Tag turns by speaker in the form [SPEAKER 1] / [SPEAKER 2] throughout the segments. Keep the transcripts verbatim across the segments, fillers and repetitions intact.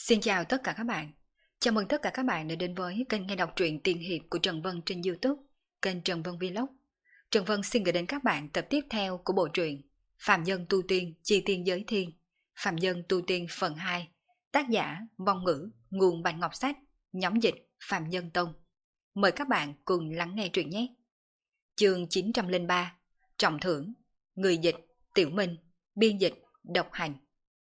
[SPEAKER 1] Xin chào tất cả các bạn. Chào mừng tất cả các bạn đã đến với kênh nghe đọc truyện tiên hiệp của Trần Vân trên YouTube, kênh Trần Vân Vlog. Trần Vân xin gửi đến các bạn tập tiếp theo của bộ truyện Phạm Nhân Tu Tiên Chi Tiên Giới Thiên, Phạm Nhân Tu Tiên phần hai, tác giả Vong Ngữ, nguồn Bạch Ngọc Sách, nhóm dịch Phạm Nhân Tông. Mời các bạn cùng lắng nghe truyện nhé. Chương chín trăm lẻ ba, Trọng Thưởng, người dịch Tiểu Minh, biên dịch Độc Hành.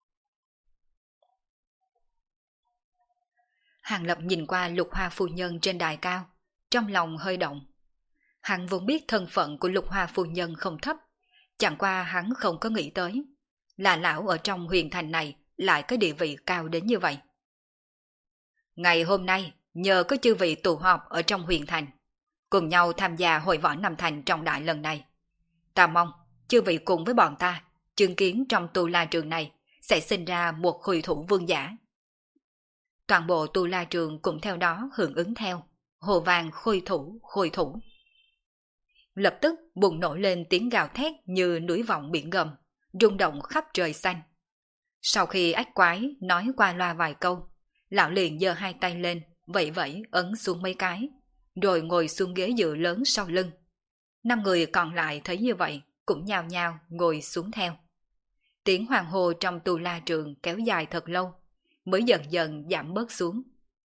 [SPEAKER 1] Hàng Lập nhìn qua Lục Hoa phu nhân trên đài cao, trong lòng hơi động. Hắn vốn biết thân phận của Lục Hoa phu nhân không thấp, chẳng qua hắn không có nghĩ tới là lão ở trong huyền thành này lại có địa vị cao đến như vậy. Ngày hôm nay, nhờ có chư vị tụ họp ở trong huyền thành, cùng nhau tham gia hội võ Nam Thành trọng đại lần này. Ta mong chư vị cùng với bọn ta chứng kiến trong tu la trường này sẽ sinh ra một khôi thủ vương giả. Toàn bộ tu la trường cũng theo đó hưởng ứng theo, hồ vàng khôi thủ, khôi thủ. Lập tức bùng nổ lên tiếng gào thét như núi vọng biển gầm, rung động khắp trời xanh. Sau khi ách quái nói qua loa vài câu, lão liền giơ hai tay lên, vẫy vẫy ấn xuống mấy cái, rồi ngồi xuống ghế dựa lớn sau lưng. Năm người còn lại thấy như vậy, cũng nhao nhao ngồi xuống theo. Tiếng hoàng hô trong tu la trường kéo dài thật lâu, mới dần dần giảm bớt xuống.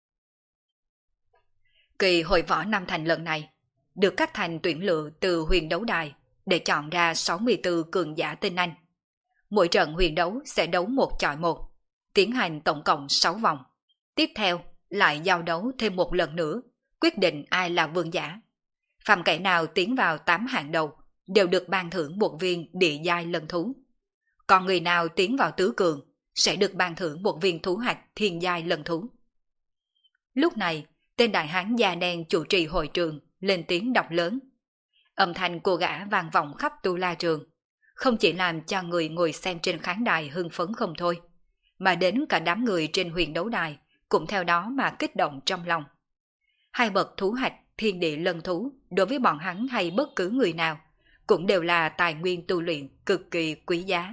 [SPEAKER 1] Kỳ hội võ Nam Thành lần này được các thành tuyển lựa từ huyền đấu đài để chọn ra sáu mươi tư cường giả tinh anh. Mỗi trận huyền đấu sẽ đấu một chọi một, tiến hành tổng cộng sáu vòng. Tiếp theo lại giao đấu thêm một lần nữa, quyết định ai là vương giả. Phàm kẻ nào tiến vào tám hạng đầu đều được ban thưởng một viên địa giai lân thú. Còn người nào tiến vào tứ cường sẽ được ban thưởng một viên thú hạch thiên giai lân thú. Lúc này, tên đại hán da đen chủ trì hội trường lên tiếng đọc lớn. Âm thanh của gã vang vọng khắp tu la trường, không chỉ làm cho người ngồi xem trên khán đài hưng phấn không thôi, mà đến cả đám người trên huyền đấu đài cũng theo đó mà kích động trong lòng. Hai bậc thú hạch thiên địa lân thú đối với bọn hắn hay bất cứ người nào cũng đều là tài nguyên tu luyện cực kỳ quý giá.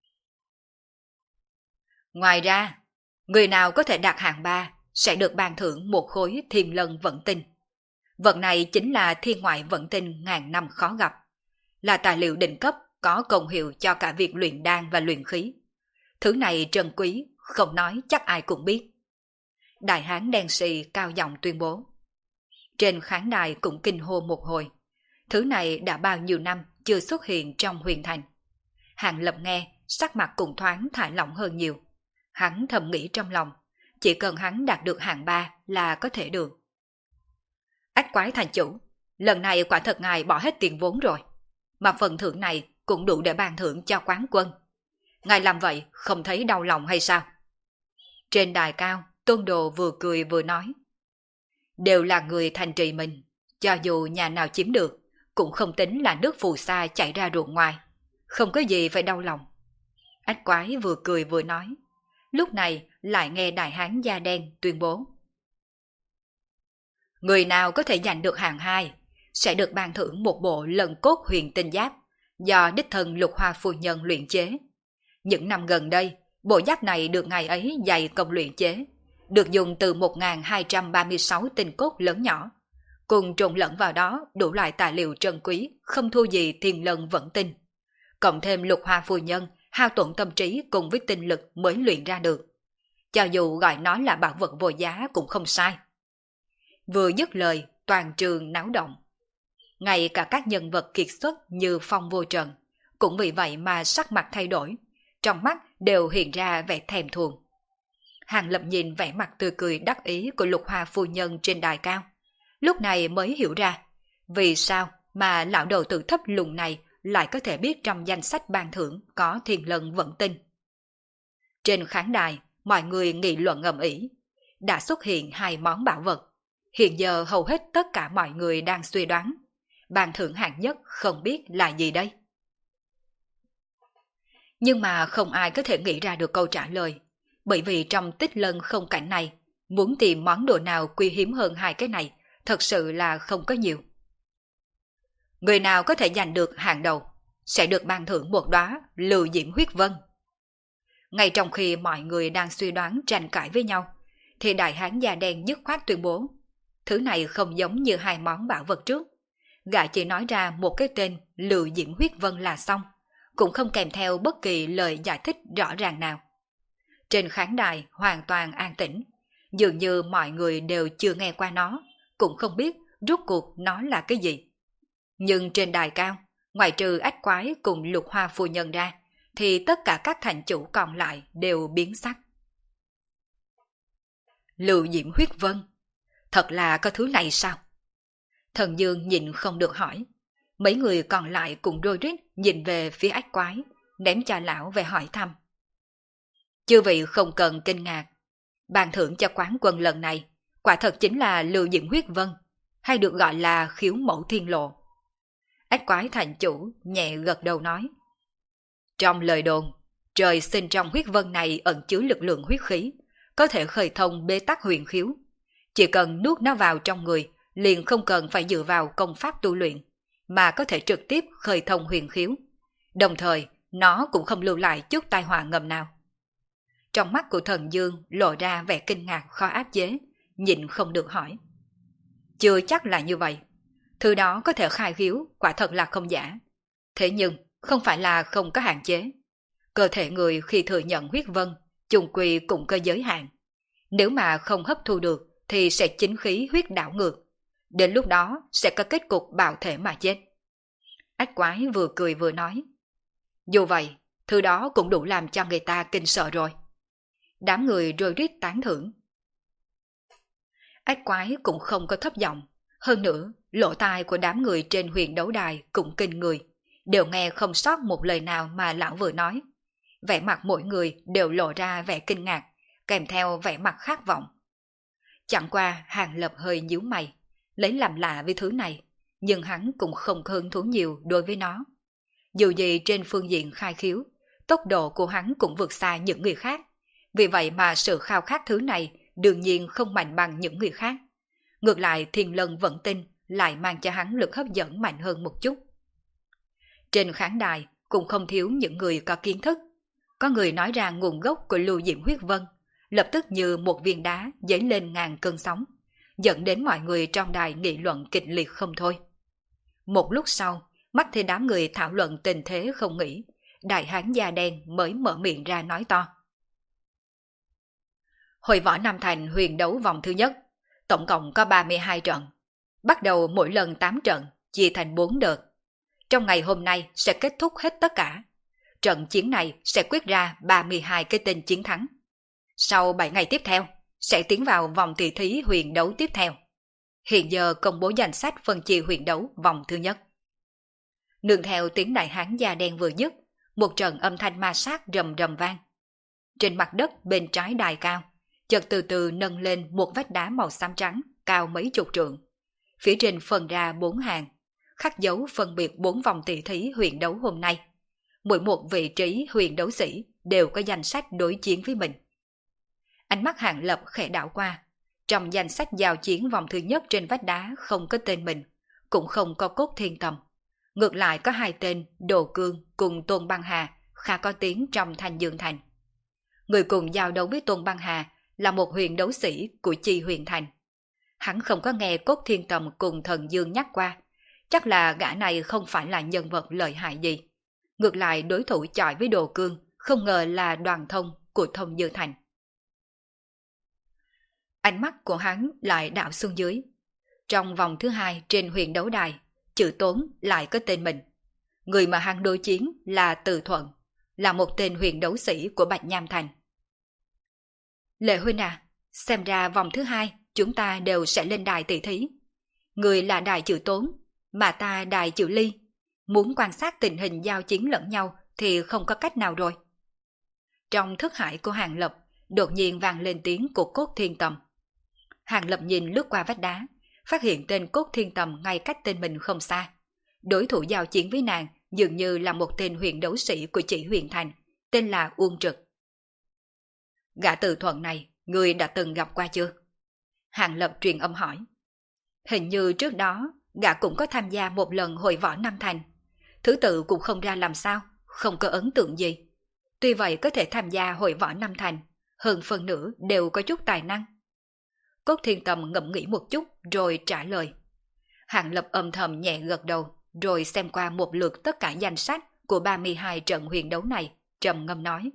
[SPEAKER 1] Ngoài ra, người nào có thể đạt hạng ba sẽ được ban thưởng một khối thiên lân vận tinh. Vật này chính là thiên ngoại vận tinh ngàn năm khó gặp, là tài liệu đỉnh cấp có công hiệu cho cả việc luyện đan và luyện khí. Thứ này trân quý, không nói chắc ai cũng biết. Đại hán đen xì cao giọng tuyên bố. Trên khán đài cũng kinh hô một hồi. Thứ này đã bao nhiêu năm chưa xuất hiện trong huyền thành. Hàng Lập nghe, sắc mặt cũng thoáng thả lỏng hơn nhiều. Hắn thầm nghĩ trong lòng, chỉ cần hắn đạt được hạng ba là có thể được. Ách quái thành chủ, lần này quả thật ngài bỏ hết tiền vốn rồi, mà phần thưởng này cũng đủ để ban thưởng cho quán quân. Ngài làm vậy không thấy đau lòng hay sao? Trên đài cao, Tôn Đồ vừa cười vừa nói. Đều là người thành trì mình, cho dù nhà nào chiếm được, cũng không tính là nước phù sa chảy ra ruộng ngoài, không có gì phải đau lòng. Ách quái vừa cười vừa nói. Lúc này lại nghe đại hán da đen tuyên bố. Người nào có thể giành được hạng hai sẽ được ban thưởng một bộ lân cốt huyền tinh giáp do đích thân Lục Hoa phu nhân luyện chế. Những năm gần đây, bộ giáp này được ngày ấy dày công luyện chế, được dùng từ một nghìn hai trăm ba mươi sáu tinh cốt lớn nhỏ, cùng trộn lẫn vào đó đủ loại tài liệu trân quý không thua gì thiên lân vận tinh. Cộng thêm Lục Hoa phu nhân hao tổn tâm trí cùng với tinh lực mới luyện ra được. Cho dù gọi nó là bảo vật vô giá cũng không sai. Vừa dứt lời, toàn trường náo động. Ngay cả các nhân vật kiệt xuất như Phong Vô Trần cũng vì vậy mà sắc mặt thay đổi, trong mắt đều hiện ra vẻ thèm thuồng. Hàng Lập nhìn vẻ mặt tươi cười đắc ý của Lục Hoa phu nhân trên đài cao, lúc này mới hiểu ra vì sao mà lão đầu tử thấp lùn này lại có thể biết trong danh sách ban thưởng có thiên lân vận tinh. Trên khán đài, mọi người nghị luận ầm ĩ. Đã xuất hiện hai món bảo vật. Hiện giờ hầu hết tất cả mọi người đang suy đoán. Ban thưởng hạng nhất không biết là gì đây. Nhưng mà không ai có thể nghĩ ra được câu trả lời. Bởi vì trong tích lân không cảnh này, muốn tìm món đồ nào quý hiếm hơn hai cái này, thật sự là không có nhiều. Người nào có thể giành được hạng đầu sẽ được ban thưởng một đóa lưu diễm huyết vân. Ngay trong khi mọi người đang suy đoán tranh cãi với nhau, thì đại hán da đen dứt khoát tuyên bố, thứ này không giống như hai món bảo vật trước. Gã chỉ nói ra một cái tên Lựu Diễm Huyết Vân là xong, cũng không kèm theo bất kỳ lời giải thích rõ ràng nào. Trên khán đài hoàn toàn an tĩnh, dường như mọi người đều chưa nghe qua nó, cũng không biết rốt cuộc nó là cái gì. Nhưng trên đài cao, ngoại trừ ách quái cùng Lục Hoa phu nhân ra, thì tất cả các thành chủ còn lại đều biến sắc. Lựu Diễm Huyết Vân, thật là có thứ này sao? Thần Dương nhịn không được hỏi. Mấy người còn lại cũng rối rít nhìn về phía ách quái, ném cho lão về hỏi thăm. Chư vị không cần kinh ngạc, ban thưởng cho quán quân lần này quả thật chính là Lựu Diễm Huyết Vân, hay được gọi là Khiếu Mẫu Thiên Lộ. Ách quái thành chủ nhẹ gật đầu nói. Trong lời đồn, trời sinh trong huyết vân này ẩn chứa lực lượng huyết khí, có thể khơi thông bế tắc huyền khiếu. Chỉ cần nuốt nó vào trong người, liền không cần phải dựa vào công pháp tu luyện, mà có thể trực tiếp khơi thông huyền khiếu. Đồng thời, nó cũng không lưu lại chút tai họa ngầm nào. Trong mắt của Thần Dương lộ ra vẻ kinh ngạc khó áp chế, nhịn không được hỏi. Chưa chắc là như vậy. Thứ đó có thể khai khiếu, quả thật là không giả. Thế nhưng, không phải là không có hạn chế. Cơ thể người khi thừa nhận huyết vân, chung quy cũng có giới hạn. Nếu mà không hấp thu được, thì sẽ chính khí huyết đảo ngược. Đến lúc đó sẽ có kết cục bạo thể mà chết. Ách quái vừa cười vừa nói. Dù vậy, thứ đó cũng đủ làm cho người ta kinh sợ rồi. Đám người rối rít tán thưởng. Ách quái cũng không có thấp giọng. Hơn nữa, lỗ tai của đám người trên huyền đấu đài cũng kinh người, đều nghe không sót một lời nào mà lão vừa nói. Vẻ mặt mỗi người đều lộ ra vẻ kinh ngạc, kèm theo vẻ mặt khát vọng. Chẳng qua Hàng Lập hơi nhíu mày, lấy làm lạ với thứ này, nhưng hắn cũng không hứng thú nhiều đối với nó. Dù gì trên phương diện khai khiếu, tốc độ của hắn cũng vượt xa những người khác, vì vậy mà sự khao khát thứ này đương nhiên không mạnh bằng những người khác. Ngược lại Thiên Lân vẫn tin lại mang cho hắn lực hấp dẫn mạnh hơn một chút. Trên khán đài cũng không thiếu những người có kiến thức. Có người nói ra nguồn gốc của Lựu Diễm Huyết Vân, lập tức như một viên đá dấy lên ngàn cơn sóng, dẫn đến mọi người trong đài nghị luận kịch liệt không thôi. Một lúc sau, mắt thấy đám người thảo luận tình thế không nghĩ, đại hán da đen mới mở miệng ra nói to. Hội võ Nam Thành huyền đấu vòng thứ nhất, tổng cộng có ba mươi hai trận. Bắt đầu mỗi lần tám trận, chia thành bốn đợt. Trong ngày hôm nay sẽ kết thúc hết tất cả. Trận chiến này sẽ quyết ra ba mươi hai cái tên chiến thắng. Sau bảy ngày tiếp theo, sẽ tiến vào vòng tỷ thí huyền đấu tiếp theo. Hiện giờ công bố danh sách phân chia huyền đấu vòng thứ nhất. Nương theo tiếng đại hán da đen vừa dứt, một trận âm thanh ma sát rầm rầm vang. Trên mặt đất bên trái đài cao, chợt từ từ nâng lên một vách đá màu xám trắng cao mấy chục trượng. Phía trên phân ra bốn hàng, khắc dấu phân biệt bốn vòng tỷ thí huyền đấu hôm nay. Mỗi một vị trí huyền đấu sĩ đều có danh sách đối chiến với mình. Ánh mắt Hàng Lập khẽ đảo qua, trong danh sách giao chiến vòng thứ nhất trên vách đá không có tên mình, cũng không có Cốt Thiên Tầm. Ngược lại có hai tên Đồ Cương cùng Tôn Băng Hà khá có tiếng trong Thanh Dương Thành. Người cùng giao đấu với Tôn Băng Hà là một huyền đấu sĩ của Chi Huyền Thành. Hắn không có nghe Cốt Thiên Tầm cùng Thần Dương nhắc qua, chắc là gã này không phải là nhân vật lợi hại gì. Ngược lại đối thủ chọi với Đồ Cương không ngờ là Đoàn Thông của Thông Dương Thành. Ánh mắt của hắn lại đảo xuống dưới. Trong vòng thứ hai trên huyền đấu đài, chữ Tốn lại có tên mình. Người mà hắn đối chiến là Từ Thuận, là một tên huyền đấu sĩ của Bạch Nham Thành. Lệ huynh à, xem ra vòng thứ hai chúng ta đều sẽ lên đài tỷ thí. Người là đài chữ Tốn, mà ta đài chữ Ly. Muốn quan sát tình hình giao chiến lẫn nhau thì không có cách nào rồi. Trong thức hải của Hàng Lập, đột nhiên vang lên tiếng của Cốt Thiên Tầm. Hàng Lập nhìn lướt qua vách đá, phát hiện tên Cốt Thiên Tầm ngay cách tên mình không xa. Đối thủ giao chiến với nàng dường như là một tên huyền đấu sĩ của Chỉ Huyền Thành, tên là Uông Trực. Gã Từ Thuận này, người đã từng gặp qua chưa? Hàng Lập truyền âm hỏi. Hình như trước đó, gã cũng có tham gia một lần hội võ Nam Thành. Thứ tự cũng không ra làm sao, không có ấn tượng gì. Tuy vậy có thể tham gia hội võ năm thành, hơn phần nửa đều có chút tài năng. Cốt Thiên Tầm ngẫm nghĩ một chút rồi trả lời. Hàng Lập âm thầm nhẹ gật đầu, rồi xem qua một lượt tất cả danh sách của ba mươi hai trận huyền đấu này, trầm ngâm nói.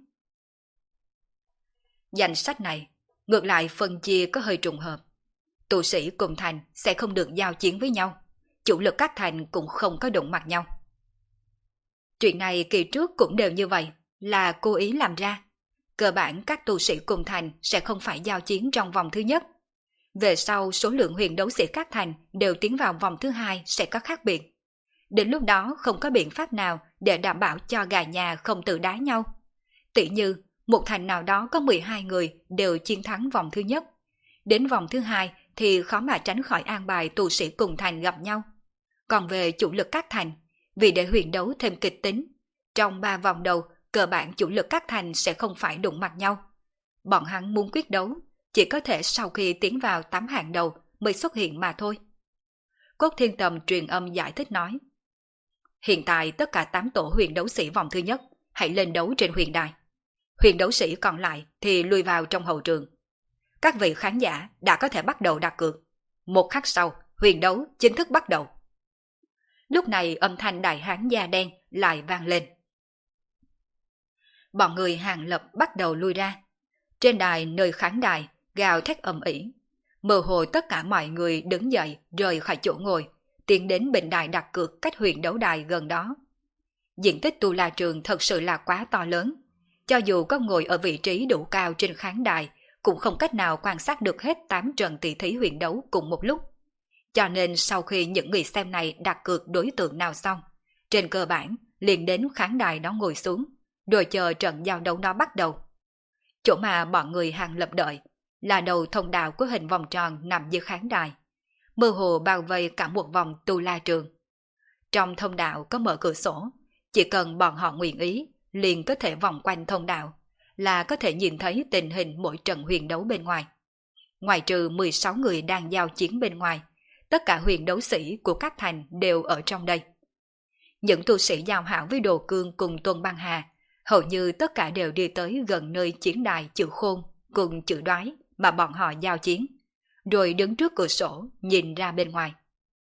[SPEAKER 1] Danh sách này, ngược lại phân chia có hơi trùng hợp. Tu sĩ cùng thành sẽ không được giao chiến với nhau, chủ lực các thành cũng không có đụng mặt nhau. Chuyện này kỳ trước cũng đều như vậy, là cố ý làm ra. Cơ bản các tu sĩ cùng thành sẽ không phải giao chiến trong vòng thứ nhất. Về sau số lượng huyền đấu sĩ các thành đều tiến vào vòng thứ hai sẽ có khác biệt. Đến lúc đó không có biện pháp nào để đảm bảo cho gà nhà không tự đá nhau. Tỷ như một thành nào đó có mười hai người đều chiến thắng vòng thứ nhất. Đến vòng thứ hai thì khó mà tránh khỏi an bài tu sĩ cùng thành gặp nhau. Còn về chủ lực các thành, vì để huyền đấu thêm kịch tính, trong ba vòng đầu cơ bản chủ lực các thành sẽ không phải đụng mặt nhau. Bọn hắn muốn quyết đấu chỉ có thể sau khi tiến vào tám hạng đầu mới xuất hiện mà thôi. Cốt Thiên Tầm truyền âm giải thích nói. Hiện tại tất cả tám tổ huyền đấu sĩ vòng thứ nhất hãy lên đấu trên huyền đài. Huyền đấu sĩ còn lại thì lui vào trong hậu trường. Các vị khán giả đã có thể bắt đầu đặt cược. Một khắc sau, huyền đấu chính thức bắt đầu. Lúc này âm thanh đại hán da đen lại vang lên. Bọn người Hàng Lập bắt đầu lui ra. Trên đài nơi khán đài, gào thét ầm ĩ. Mơ hồ tất cả mọi người đứng dậy rời khỏi chỗ ngồi, tiến đến bình đài đặt cược cách huyền đấu đài gần đó. Diện tích tu la trường thật sự là quá to lớn. Cho dù có ngồi ở vị trí đủ cao trên khán đài, cũng không cách nào quan sát được hết tám trận tỷ thí huyền đấu cùng một lúc. Cho nên sau khi những người xem này đặt cược đối tượng nào xong, trên cơ bản liền đến khán đài đó ngồi xuống, rồi chờ trận giao đấu đó bắt đầu. Chỗ mà bọn người Hàng Lập đợi là đầu thông đạo của hình vòng tròn nằm dưới khán đài, mơ hồ bao vây cả một vòng tu la trường. Trong thông đạo có mở cửa sổ, chỉ cần bọn họ nguyện ý, liền có thể vòng quanh thông đạo, là có thể nhìn thấy tình hình mỗi trận huyền đấu bên ngoài. Ngoài trừ mười sáu người đang giao chiến bên ngoài, tất cả huyền đấu sĩ của các thành đều ở trong đây. Những tu sĩ giao hảo với Đồ Cương cùng Tuân Băng Hà, hầu như tất cả đều đi tới gần nơi chiến đài chữ khôn cùng chữ đoái mà bọn họ giao chiến, rồi đứng trước cửa sổ nhìn ra bên ngoài.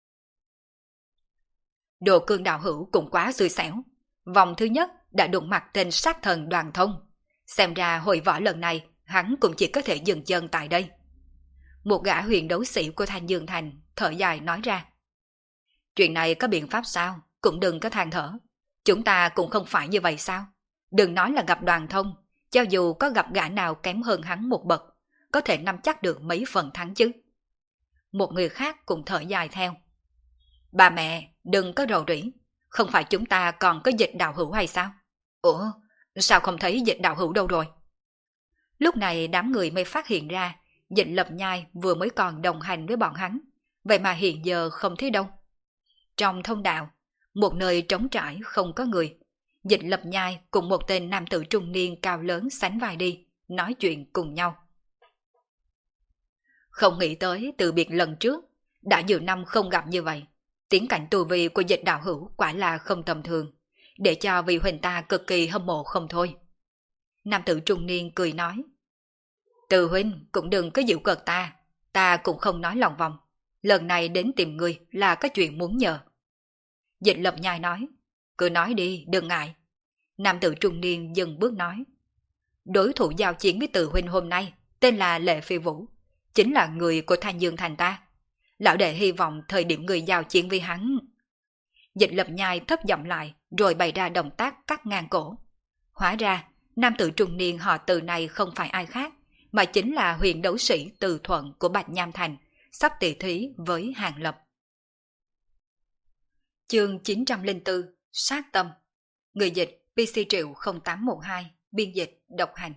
[SPEAKER 1] Đồ Cương đạo hữu cũng quá xui xẻo. Vòng thứ nhất đã đụng mặt tên sát thần Đoàn Thông. Xem ra hội võ lần này hắn cũng chỉ có thể dừng chân tại đây. Một gã huyền đấu sĩ của Thanh Dương Thành thở dài nói ra. Chuyện này có biện pháp sao? Cũng đừng có than thở. Chúng ta cũng không phải như vậy sao? Đừng nói là gặp Đoàn Thông, cho dù có gặp gã nào kém hơn hắn một bậc, có thể nắm chắc được mấy phần thắng chứ. Một người khác cũng thở dài theo. Bà mẹ, đừng có rầu rĩ. Không phải chúng ta còn có Dịch đạo hữu hay sao? Ủa, sao không thấy Dịch đạo hữu đâu rồi? Lúc này đám người mới phát hiện ra Dịch Lập Nhai vừa mới còn đồng hành với bọn hắn, vậy mà hiện giờ không thấy đâu. Trong thông đạo, một nơi trống trải không có người, Dịch Lập Nhai cùng một tên nam tử trung niên cao lớn sánh vai đi, nói chuyện cùng nhau. Không nghĩ tới từ biệt lần trước, đã nhiều năm không gặp như vậy. Tiến cảnh tu vi của Dịch đạo hữu quả là không tầm thường, để cho vị huynh ta cực kỳ hâm mộ không thôi. Nam tử trung niên cười nói. Từ huynh cũng đừng có giễu cợt ta, ta cũng không nói lòng vòng. Lần này đến tìm ngươi là có chuyện muốn nhờ. Dịch Lập Nhai nói. Cứ nói đi, đừng ngại. Nam tử trung niên dừng bước nói. Đối thủ giao chiến với Từ huynh hôm nay tên là Lệ Phi Vũ, chính là người của Thanh Dương Thành ta. Lão đệ hy vọng thời điểm người giao chiến với hắn. Dịch Lập Nhai thấp giọng lại rồi bày ra động tác cắt ngang cổ. Hóa ra nam tử trung niên họ Từ này không phải ai khác, mà chính là huyền đấu sĩ Từ Thuận của Bạch Nham Thành, sắp tỷ thí với Hàng Lập. Chương chín trăm lẻ bốn Sát Tâm. Người dịch pê xê Triệu không tám một hai, biên dịch độc hành.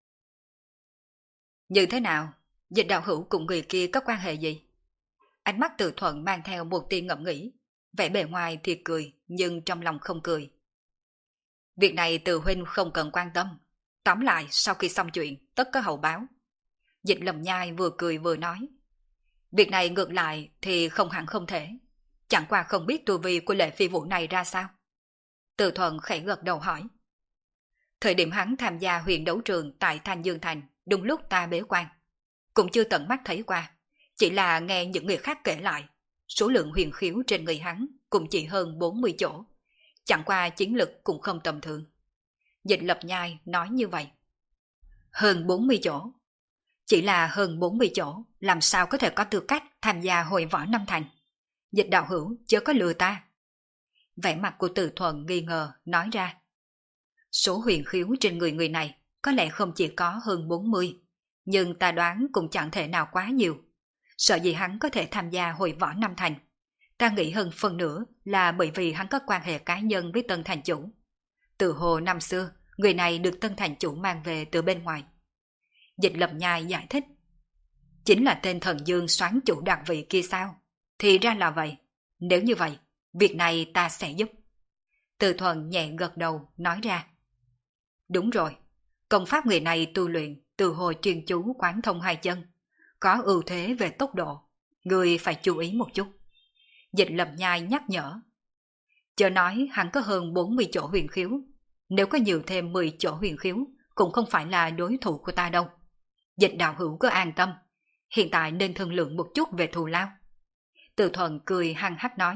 [SPEAKER 1] Như thế nào? Dịch đạo hữu cùng người kia có quan hệ gì? Ánh mắt Từ Thuận mang theo một tia ngẫm nghĩ, vẻ bề ngoài thì cười nhưng trong lòng không cười. Việc này Từ huynh không cần quan tâm. Tóm lại sau khi xong chuyện tất có hậu báo. Dịch Lầm Nhai vừa cười vừa nói. Việc này ngược lại thì không hẳn không thể. Chẳng qua không biết tu vi của Lệ Phi Vũ này ra sao. Từ Thuận khẽ gật đầu hỏi. Thời điểm hắn tham gia huyền đấu trường tại Thanh Dương Thành, đúng lúc ta bế quan. Cũng chưa tận mắt thấy qua, chỉ là nghe những người khác kể lại, số lượng huyền khiếu trên người hắn cũng chỉ hơn bốn mươi chỗ, chẳng qua chiến lực cũng không tầm thường. Dịch Lập Nhai nói như vậy. Hơn bốn mươi chỗ. Chỉ là hơn bốn mươi chỗ, làm sao có thể có tư cách tham gia hội võ năm thành? Dịch đạo hữu chớ có lừa ta. Vẻ mặt của Từ Thuần nghi ngờ nói ra. Số huyền khiếu trên người người này có lẽ không chỉ có hơn bốn mươi, nhưng ta đoán cũng chẳng thể nào quá nhiều. Sợ gì hắn có thể tham gia hội võ năm thành. Ta nghĩ hơn phần nữa là bởi vì hắn có quan hệ cá nhân với Tân Thành Chủ. Từ hồ năm xưa, người này được Tân Thành Chủ mang về từ bên ngoài. Dịch Lập Nhai giải thích. Chính là tên thần dương soán chủ đặc vị kia sao? Thì ra là vậy. Nếu như vậy, việc này ta sẽ giúp. Từ Thuần nhẹ gật đầu nói ra. Đúng rồi, công pháp người này tu luyện từ hồi chuyên chú quán thông hai chân, có ưu thế về tốc độ, người phải chú ý một chút. Dịch Lập Nhai nhắc nhở. Chớ nói hắn có hơn bốn mươi chỗ huyền khiếu, nếu có nhiều thêm mười chỗ huyền khiếu cũng không phải là đối thủ của ta đâu. Dịch đạo hữu cứ an tâm, hiện tại nên thương lượng một chút về thù lao. Từ Thuần cười hăng hắc nói.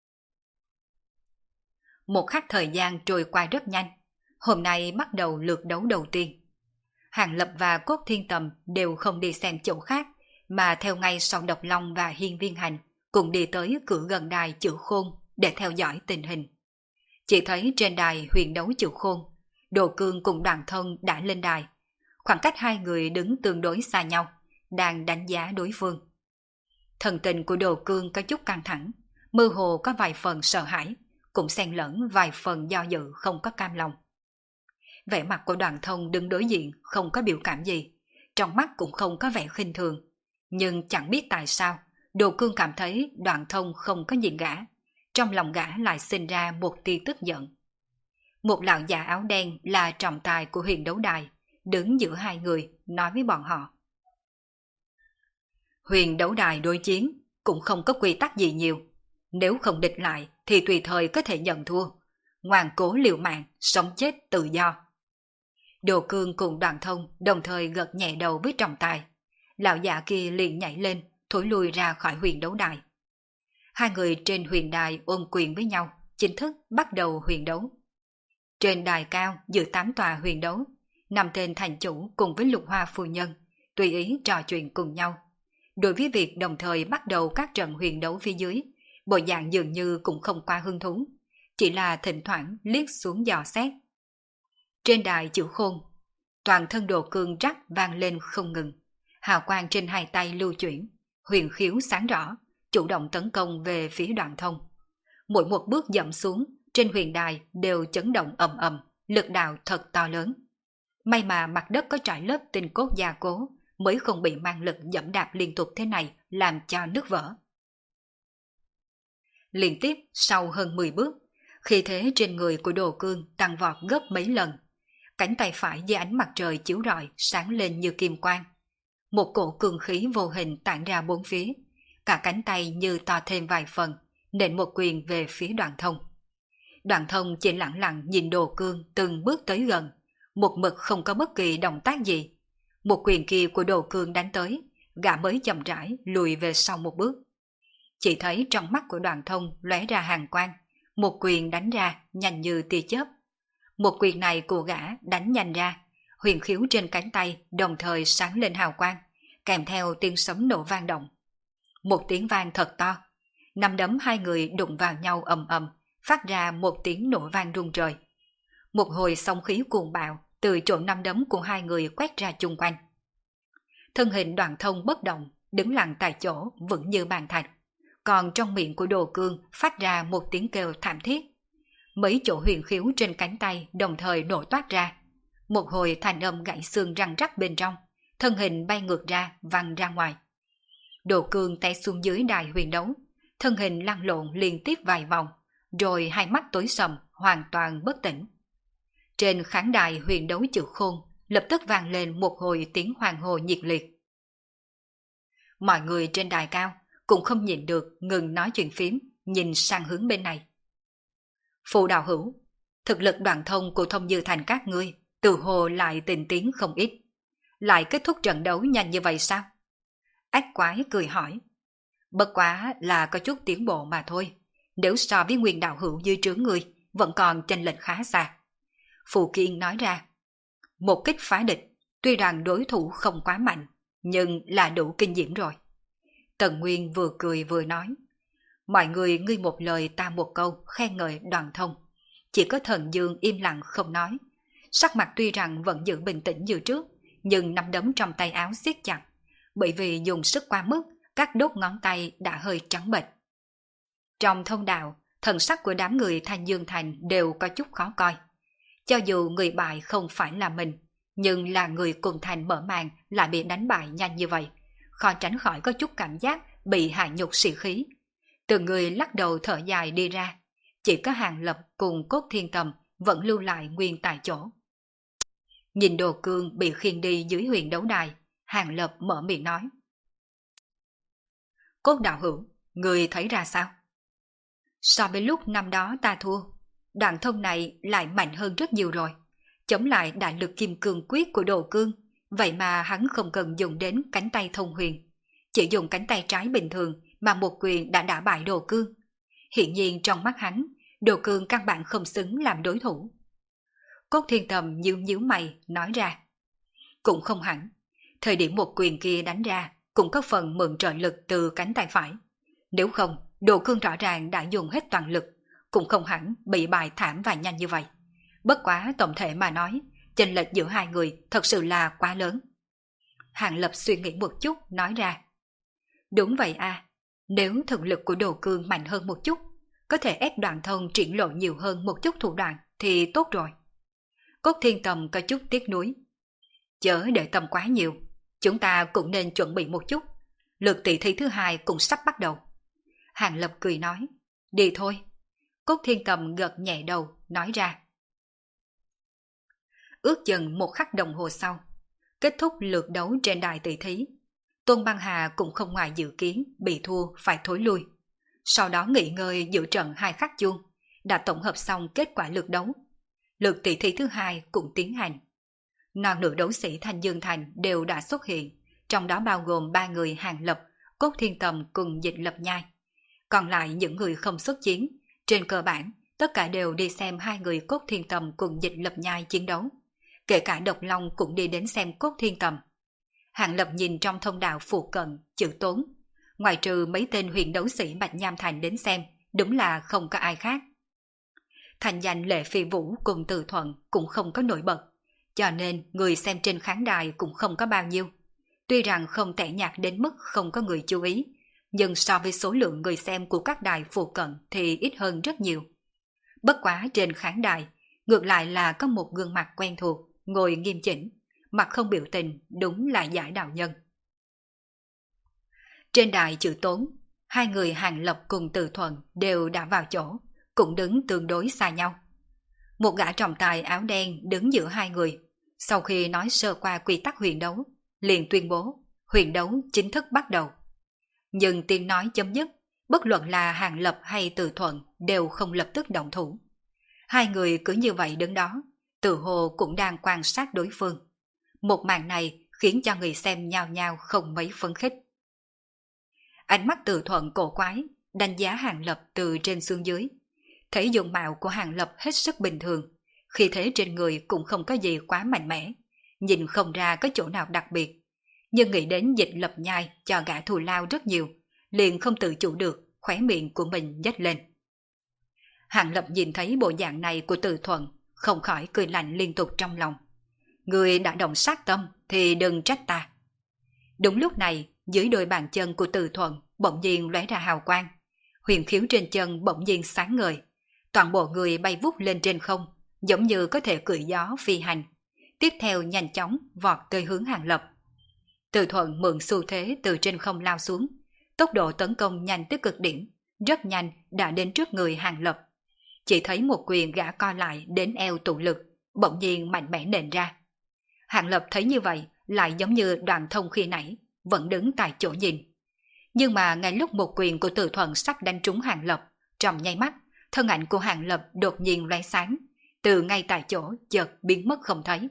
[SPEAKER 1] Một khắc thời gian trôi qua rất nhanh, hôm nay bắt đầu lượt đấu đầu tiên. Hàng Lập và Cốt Thiên Tầm đều không đi xem chỗ khác, mà theo ngay sau Độc Long và Hiên Viên Hành cùng đi tới cửa gần đài Chữ Khôn để theo dõi tình hình. Chỉ thấy trên đài huyền đấu Chữ Khôn, Đồ Cương cùng Đoàn Thông đã lên đài. Khoảng cách hai người đứng tương đối xa nhau, đang đánh giá đối phương. Thần tình của Đồ Cương có chút căng thẳng, mơ hồ có vài phần sợ hãi, cũng xen lẫn vài phần do dự không có cam lòng. Vẻ mặt của Đoàn Thông đứng đối diện không có biểu cảm gì, trong mắt cũng không có vẻ khinh thường. Nhưng chẳng biết tại sao, Đồ Cương cảm thấy Đoàn Thông không có nhìn gã, trong lòng gã lại sinh ra một tia tức giận. Một lão già áo đen là trọng tài của huyền đấu đài, đứng giữa hai người nói với bọn họ. Huyền đấu đài đối chiến cũng không có quy tắc gì nhiều, nếu không địch lại thì tùy thời có thể nhận thua, ngoan cố liều mạng, sống chết tự do. Đồ Cương cùng Đoàn Thông đồng thời gật nhẹ đầu với trọng tài. Lão già kia liền nhảy lên, thối lui ra khỏi huyền đấu đài. Hai người trên huyền đài ôm quyền với nhau, chính thức bắt đầu huyền đấu. Trên đài cao giữa tám tòa huyền đấu, năm tên thành chủ cùng với Lục Hoa phu nhân tùy ý trò chuyện cùng nhau. Đối với việc đồng thời bắt đầu các trận huyền đấu phía dưới, bộ dạng dường như cũng không qua hứng thú, chỉ là thỉnh thoảng liếc xuống dò xét. Trên đài Chữ Khôn, toàn thân Đồ Cương rắc vang lên không ngừng, hào quang trên hai tay lưu chuyển, huyền khiếu sáng rõ, chủ động tấn công về phía Đoàn Thông. Mỗi một bước dậm xuống, trên huyền đài đều chấn động ầm ầm, lực đạo thật to lớn. May mà mặt đất có trải lớp tinh cốt gia cố, mới không bị mang lực dẫm đạp liên tục thế này làm cho nứt vỡ. Liên tiếp sau hơn mười bước, khí thế trên người của Đồ Cương tăng vọt gấp mấy lần. Cánh tay phải dưới ánh mặt trời chiếu rọi sáng lên như kim quang. Một cổ cường khí vô hình tản ra bốn phía, cả cánh tay như to thêm vài phần, nện một quyền về phía Đoàn Thông. Đoàn Thông chỉ lặng lặng nhìn Đồ Cương từng bước tới gần, một mực không có bất kỳ động tác gì. Một quyền kia của Đồ Cương đánh tới, gã mới chậm rãi lùi về sau một bước. Chỉ thấy trong mắt của Đoàn Thông lóe ra hàn quang, một quyền đánh ra nhanh như tia chớp. Một quyền này của gã đánh nhanh ra, huyền khiếu trên cánh tay đồng thời sáng lên hào quang, kèm theo tiếng sấm nổ vang động. Một tiếng vang thật to, nắm đấm hai người đụng vào nhau ầm ầm, phát ra một tiếng nổ vang rung trời. Một hồi sóng khí cuồng bạo từ chỗ nắm đấm của hai người quét ra chung quanh. Thân hình Đoàn Thông bất động, đứng lặng tại chỗ vững như bàn thạch, còn trong miệng của Đồ Cương phát ra một tiếng kêu thảm thiết. Mấy chỗ huyền khiếu trên cánh tay đồng thời nổ toát ra, một hồi thanh âm gãy xương răng rắc bên trong, thân hình bay ngược ra văng ra ngoài. Đồ Cương té xuống dưới đài huyền đấu, thân hình lăn lộn liên tiếp vài vòng, rồi hai mắt tối sầm, hoàn toàn bất tỉnh. Trên khán đài huyền đấu Chữ Khôn lập tức vang lên một hồi tiếng hoan hô nhiệt liệt. Mọi người trên đài cao cũng không nhịn được ngừng nói chuyện phím, nhìn sang hướng bên này. Phụ đạo hữu, thực lực Đoàn Thông của Thông Dư Thành các ngươi Từ hồ lại tình tiến không ít. Lại kết thúc trận đấu nhanh như vậy sao? Ác quái cười hỏi. Bất quá là có chút tiến bộ mà thôi. Nếu so với nguyên đạo hữu dưới trướng người, vẫn còn chênh lệch khá xa. Phù Kiên nói ra. Một kích phá địch, tuy rằng đối thủ không quá mạnh, nhưng là đủ kinh diễm rồi. Tần Nguyên vừa cười vừa nói. Mọi người ngươi một lời ta một câu khen ngợi Đoàn Thông. Chỉ có Thần Dương im lặng không nói. Sắc mặt tuy rằng vẫn giữ bình tĩnh như trước, nhưng nắm đấm trong tay áo siết chặt. Bởi vì dùng sức quá mức, các đốt ngón tay đã hơi trắng bệch. Trong thông đạo, thần sắc của đám người Thanh Dương Thành đều có chút khó coi. Cho dù người bại không phải là mình, nhưng là người cùng thành mở màn lại bị đánh bại nhanh như vậy, khó tránh khỏi có chút cảm giác bị hạ nhục sĩ khí. Từ người lắc đầu thở dài đi ra, chỉ có Hàng Lập cùng Cốt Thiên Tầm vẫn lưu lại nguyên tại chỗ. Nhìn Đồ Cương bị khiêng đi dưới huyền đấu đài, Hàng Lập mở miệng nói. Cốt đạo hữu, người thấy ra sao? So với lúc năm đó ta thua, Đoạn Thông này lại mạnh hơn rất nhiều rồi. Chống lại đại lực kim cương quyết của Đồ Cương, vậy mà hắn không cần dùng đến cánh tay thông huyền. Chỉ dùng cánh tay trái bình thường mà một quyền đã đả bại Đồ Cương. Hiện nhiên trong mắt hắn, Đồ Cương căn bản không xứng làm đối thủ. Cốt Thiên Tầm nhíu nhíu mày nói ra. Cũng không hẳn, thời điểm một quyền kia đánh ra cũng có phần mượn trợ lực từ cánh tay phải. Nếu không, Đồ Cương rõ ràng đã dùng hết toàn lực, cũng không hẳn bị bại thảm và nhanh như vậy. Bất quá tổng thể mà nói, chênh lệch giữa hai người thật sự là quá lớn. Hàng Lập suy nghĩ một chút nói ra. Đúng vậy à, nếu thực lực của Đồ Cương mạnh hơn một chút, có thể ép Đoạn Thông triển lộ nhiều hơn một chút thủ đoạn thì tốt rồi. Cốt Thiên Tầm có chút tiếc nuối. Chớ để tâm quá nhiều, chúng ta cũng nên chuẩn bị một chút. Lượt tỷ thí thứ hai cũng sắp bắt đầu. Hàng Lập cười nói. Đi thôi. Cốt Thiên Tầm gật nhẹ đầu nói ra. Ước chừng một khắc đồng hồ sau, kết thúc lượt đấu trên đài tỷ thí. Tôn Băng Hà cũng không ngoài dự kiến bị thua phải thối lui. Sau đó nghỉ ngơi giữa trận hai khắc chuông, đã tổng hợp xong kết quả lượt đấu. Lượt tỷ thí thứ hai cũng tiến hành. Non nữ đấu sĩ Thanh Dương Thành đều đã xuất hiện, trong đó bao gồm ba người Hàng Lập, Cốt Thiên Tầm cùng Dịch Lập Nhai. Còn lại những người không xuất chiến, trên cơ bản tất cả đều đi xem hai người Cốt Thiên Tầm cùng Dịch Lập Nhai chiến đấu. Kể cả Độc Long cũng đi đến xem Cốt Thiên Tầm. Hàng Lập nhìn trong thông đạo phụ cận, chữ Tốn. Ngoài trừ mấy tên huyền đấu sĩ Bạch Nham Thành đến xem, đúng là không có ai khác. Thành danh Lệ Phi Vũ cùng Từ Thuận cũng không có nổi bật, cho nên người xem trên khán đài cũng không có bao nhiêu. Tuy rằng không tẻ nhạt đến mức không có người chú ý, nhưng so với số lượng người xem của các đài phụ cận thì ít hơn rất nhiều. Bất quá trên khán đài, ngược lại là có một gương mặt quen thuộc, ngồi nghiêm chỉnh, mặt không biểu tình, đúng là Giải đạo nhân. Trên đài chữ Tốn, hai người Hàng Lập cùng Từ Thuận đều đã vào chỗ, cũng đứng tương đối xa nhau. Một gã trọng tài áo đen đứng giữa hai người, sau khi nói sơ qua quy tắc huyền đấu, liền tuyên bố huyền đấu chính thức bắt đầu. Nhưng tiếng nói chấm dứt, bất luận là Hàng Lập hay Từ Thuận đều không lập tức động thủ. Hai người cứ như vậy đứng đó, tự hồ cũng đang quan sát đối phương. Một màn này khiến cho người xem nhao nhao không mấy phấn khích. Ánh mắt Từ Thuận cổ quái, đánh giá Hàng Lập từ trên xuống dưới. Thấy dung mạo của Hàng Lập hết sức bình thường, khi thế trên người cũng không có gì quá mạnh mẽ, nhìn không ra có chỗ nào đặc biệt. Nhưng nghĩ đến Dịch Lập Nhai cho gã thù lao rất nhiều, liền không tự chủ được, khóe miệng của mình nhếch lên. Hàng Lập nhìn thấy bộ dạng này của Từ Thuận, không khỏi cười lạnh liên tục trong lòng. Người đã động sát tâm thì đừng trách ta. Đúng lúc này, dưới đôi bàn chân của Từ Thuận bỗng nhiên lóe ra hào quang, huyền khiếu trên chân bỗng nhiên sáng ngời, toàn bộ người bay vút lên trên không, giống như có thể cưỡi gió phi hành. Tiếp theo nhanh chóng vọt tới hướng Hàng Lập. Từ Thuận mượn xu thế từ trên không lao xuống, tốc độ tấn công nhanh tới cực điểm, rất nhanh đã đến trước người Hàng Lập. Chỉ thấy một quyền gã co lại đến eo tụ lực, bỗng nhiên mạnh mẽ nện ra. Hàng Lập thấy như vậy, lại giống như Đoàn Thông khi nãy, vẫn đứng tại chỗ nhìn. Nhưng mà ngay lúc một quyền của Từ Thuận sắp đánh trúng Hàng Lập, trong nháy mắt, thân ảnh của Hàng Lập đột nhiên lóe sáng, từ ngay tại chỗ chợt biến mất không thấy.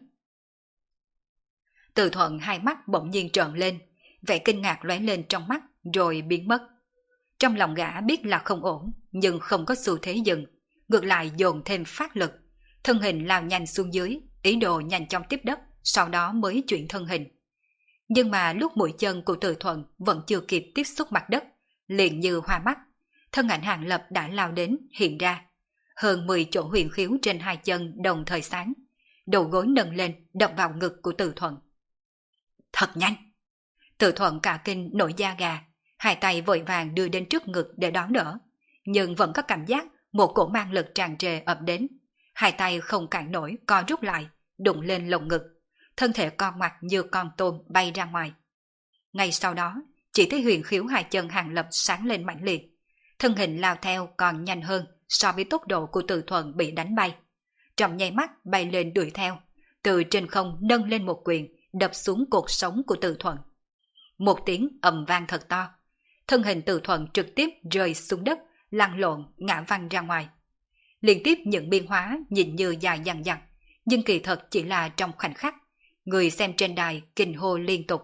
[SPEAKER 1] Từ Thuận hai mắt bỗng nhiên trợn lên, vẻ kinh ngạc lóe lên trong mắt rồi biến mất. Trong lòng gã biết là không ổn, nhưng không có xu thế dừng, ngược lại dồn thêm phát lực, thân hình lao nhanh xuống dưới, ý đồ nhanh chóng tiếp đất, sau đó mới chuyển thân hình. Nhưng mà lúc mũi chân của Từ Thuận vẫn chưa kịp tiếp xúc mặt đất, liền như hoa mắt, thân ảnh Hàng Lập đã lao đến hiện ra. Hơn mười chỗ huyền khiếu trên hai chân đồng thời sáng, đầu gối nâng lên đập vào ngực của Từ Thuận. Thật nhanh! Từ Thuận cả kinh nổi da gà, hai tay vội vàng đưa đến trước ngực để đón đỡ, nhưng vẫn có cảm giác một cổ mang lực tràn trề ập đến. Hai tay không cản nổi co rút lại, đụng lên lồng ngực, thân thể con mặt như con tôm bay ra ngoài. Ngay sau đó, chỉ thấy huyền khiếu hai chân Hàng Lập sáng lên mãnh liệt, thân hình lao theo còn nhanh hơn so với tốc độ của Từ Thuận bị đánh bay. Trong nháy mắt bay lên đuổi theo, từ trên không nâng lên một quyền, đập xuống cột sống của Từ Thuận. Một tiếng ầm vang thật to, thân hình Từ Thuận trực tiếp rơi xuống đất, lăn lộn ngã văng ra ngoài. Liên tiếp những biến hóa nhìn như dài dằng dặc, nhưng kỳ thật chỉ là trong khoảnh khắc. Người xem trên đài kinh hô liên tục.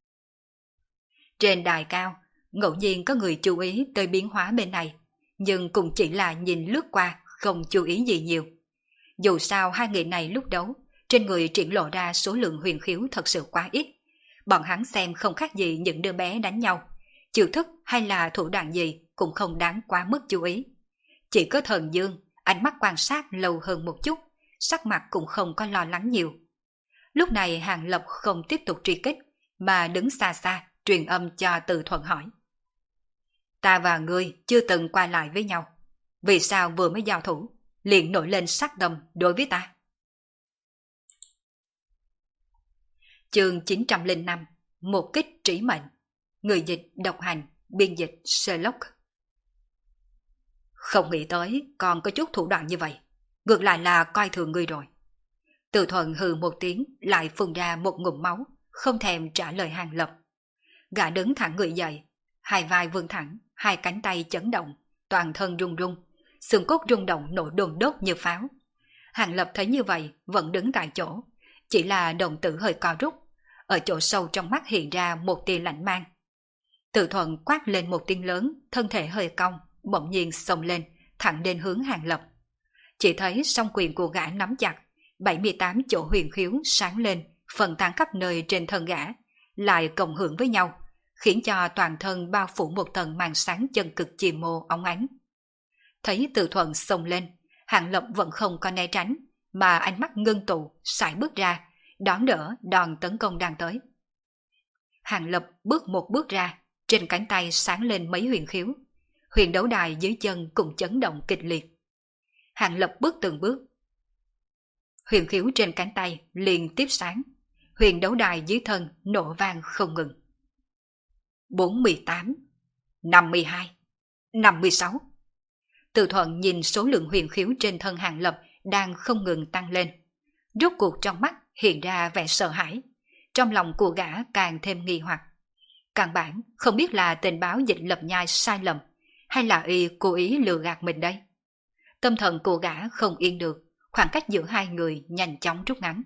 [SPEAKER 1] Trên đài cao, ngẫu nhiên có người chú ý tới biến hóa bên này, nhưng cũng chỉ là nhìn lướt qua, không chú ý gì nhiều. Dù sao hai người này lúc đấu, trên người triển lộ ra số lượng huyền khiếu thật sự quá ít. Bọn hắn xem không khác gì những đứa bé đánh nhau, chiêu thức hay là thủ đoạn gì cũng không đáng quá mức chú ý. Chỉ có Thần Dương, ánh mắt quan sát lâu hơn một chút, sắc mặt cũng không có lo lắng nhiều. Lúc này Hàng Lập không tiếp tục truy kích, mà đứng xa xa truyền âm cho Từ Thuận hỏi. Ta và ngươi chưa từng qua lại với nhau, vì sao vừa mới giao thủ liền nổi lên sát tâm đối với ta? Chương chín trăm lẻ năm, một kích trĩ mệnh. Người dịch độc hành, biên dịch Sherlock. Không nghĩ tới còn có chút thủ đoạn như vậy, ngược lại là coi thường ngươi rồi. Từ Thuận hừ một tiếng, lại phun ra một ngụm máu, không thèm trả lời Hàng Lập. Gã đứng thẳng người dậy, hai vai vươn thẳng, hai cánh tay chấn động, toàn thân rung rung, xương cốt rung động nổ đùng đốt như pháo. Hàng Lập thấy như vậy, vẫn đứng tại chỗ, chỉ là đồng tử hơi co rút, ở chỗ sâu trong mắt hiện ra một tia lạnh mang. Từ Thuận quát lên một tiếng lớn, thân thể hơi cong, bỗng nhiên xông lên, thẳng đến hướng Hàng Lập. Chỉ thấy song quyền của gã nắm chặt, bảy mươi tám chỗ huyền khiếu sáng lên, phân tán khắp nơi trên thân gã, lại cộng hưởng với nhau, khiến cho toàn thân bao phủ một tầng màn sáng chân cực chìm mô óng ánh. Thấy Từ Thuận xông lên, Hàng Lập vẫn không có né tránh, mà ánh mắt ngưng tụ, sải bước ra, đón đỡ đòn tấn công đang tới. Hàng Lập bước một bước ra, trên cánh tay sáng lên mấy huyền khiếu, huyền đấu đài dưới chân cũng chấn động kịch liệt. Hàng Lập bước từng bước, huyền khiếu trên cánh tay liền tiếp sáng, huyền đấu đài dưới thân nổ vang không ngừng. bốn mươi tám, năm mươi hai, năm mươi sáu. Từ Thuận nhìn số lượng huyền khiếu trên thân Hàng Lập đang không ngừng tăng lên. Rốt cuộc trong mắt hiện ra vẻ sợ hãi, trong lòng của gã càng thêm nghi hoặc. Căn bản không biết là tình báo Dịch Lập Nhai sai lầm, hay là y cố ý lừa gạt mình đây. Tâm thần của gã không yên được, khoảng cách giữa hai người nhanh chóng rút ngắn.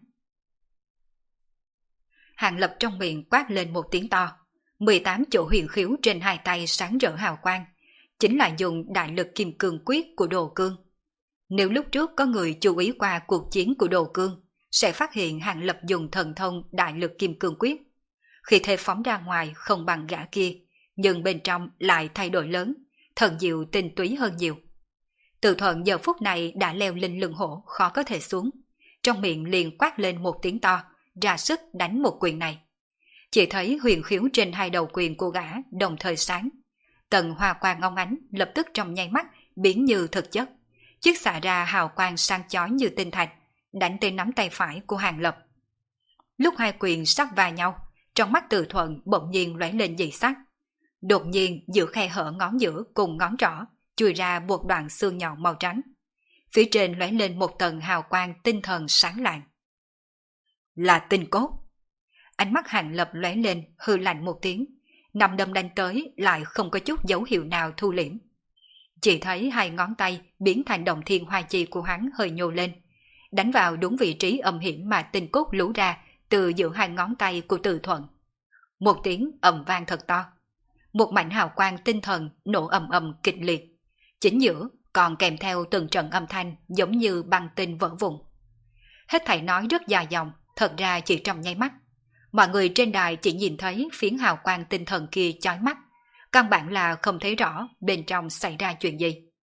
[SPEAKER 1] Hàng Lập trong miệng quát lên một tiếng to, mười tám chỗ huyền khiếu trên hai tay sáng rỡ hào quang, chính là dùng đại lực kim cương quyết của Đồ Cương. Nếu lúc trước có người chú ý qua cuộc chiến của Đồ Cương, sẽ phát hiện Hàng Lập dùng thần thông đại lực kim cương quyết. Khi thể phóng ra ngoài không bằng gã kia, nhưng bên trong lại thay đổi lớn, thần diệu tinh túy hơn nhiều. Từ Thuận giờ phút này đã leo lên lưng hổ khó có thể xuống, trong miệng liền quát lên một tiếng to, ra sức đánh một quyền này. Chỉ thấy huyền khiếu trên hai đầu quyền của gã đồng thời sáng, tầng hoa quang ngông ánh lập tức trong nháy mắt biến như thực chất, chiếc xạ ra hào quang sáng chói như tinh thạch, đánh tới nắm tay phải của Hàng Lập. Lúc hai quyền sắp va nhau, trong mắt Từ Thuận bỗng nhiên lóe lên dị sắc. Đột nhiên giữa khe hở ngón giữa cùng ngón trỏ chui ra một đoạn xương nhọn màu trắng. Phía trên lóe lên một tầng hào quang tinh thần sáng lạng. Là tinh cốt. Ánh mắt Hàng Lập lóe lên hư lạnh một tiếng, nằm đâm đánh tới lại không có chút dấu hiệu nào thu liễm. Chỉ thấy hai ngón tay biến thành động thiên hoa chi của hắn hơi nhô lên, đánh vào đúng vị trí âm hiểm mà tinh cốt lú ra từ giữa hai ngón tay của Từ Thuận. Một tiếng ầm vang thật to. Một mảnh hào quang tinh thần nổ ầm ầm kịch liệt. Chính giữa còn kèm theo từng trận âm thanh giống như băng tinh vỡ vụn. Hết thảy nói rất dài dòng, thật ra chỉ trong nháy mắt. Mọi người trên đài chỉ nhìn thấy phiến hào quang tinh thần kia chói mắt, căn bản là không thấy rõ bên trong xảy ra chuyện gì.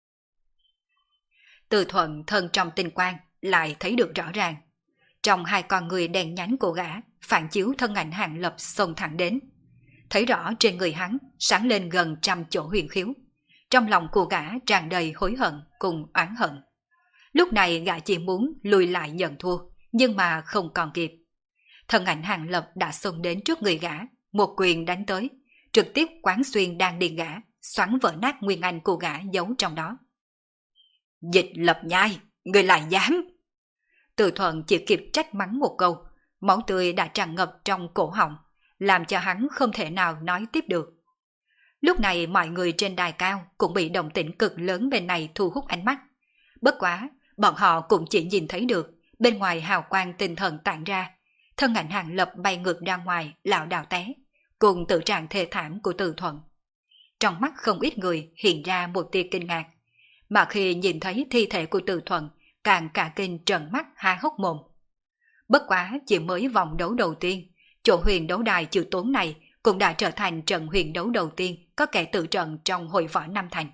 [SPEAKER 1] Từ Thuận thân trong tinh quang lại thấy được rõ ràng. Trong hai con người đèn nhánh của gã phản chiếu thân ảnh Hàng Lập xông thẳng đến. Thấy rõ trên người hắn sáng lên gần trăm chỗ huyền khiếu. Trong lòng của gã tràn đầy hối hận cùng oán hận. Lúc này gã chỉ muốn lùi lại nhận thua, nhưng mà không còn kịp. Thân ảnh Hàng Lập đã xông đến trước người gã, một quyền đánh tới, trực tiếp quán xuyên đang điền gã, xoắn vỡ nát nguyên anh của gã giấu trong đó. Dịch Lập Nhai, người lại dám! Từ Thuận chỉ kịp trách mắng một câu, máu tươi đã tràn ngập trong cổ họng, làm cho hắn không thể nào nói tiếp được. Lúc này mọi người trên đài cao cũng bị động tĩnh cực lớn bên này thu hút ánh mắt. Bất quá, bọn họ cũng chỉ nhìn thấy được bên ngoài hào quang tinh thần tản ra, thân ảnh Hàng Lập bay ngược ra ngoài lảo đảo té, cùng tự trạng thê thảm của Từ Thuận. Trong mắt không ít người hiện ra một tia kinh ngạc, mà khi nhìn thấy thi thể của Từ Thuận càng cả kinh trợn mắt há hốc mồm. Bất quá chỉ mới vòng đấu đầu tiên, chỗ huyền đấu đài chữ tốn này cũng đã trở thành trận huyền đấu đầu tiên có kẻ tự trận trong hội võ Nam Thành.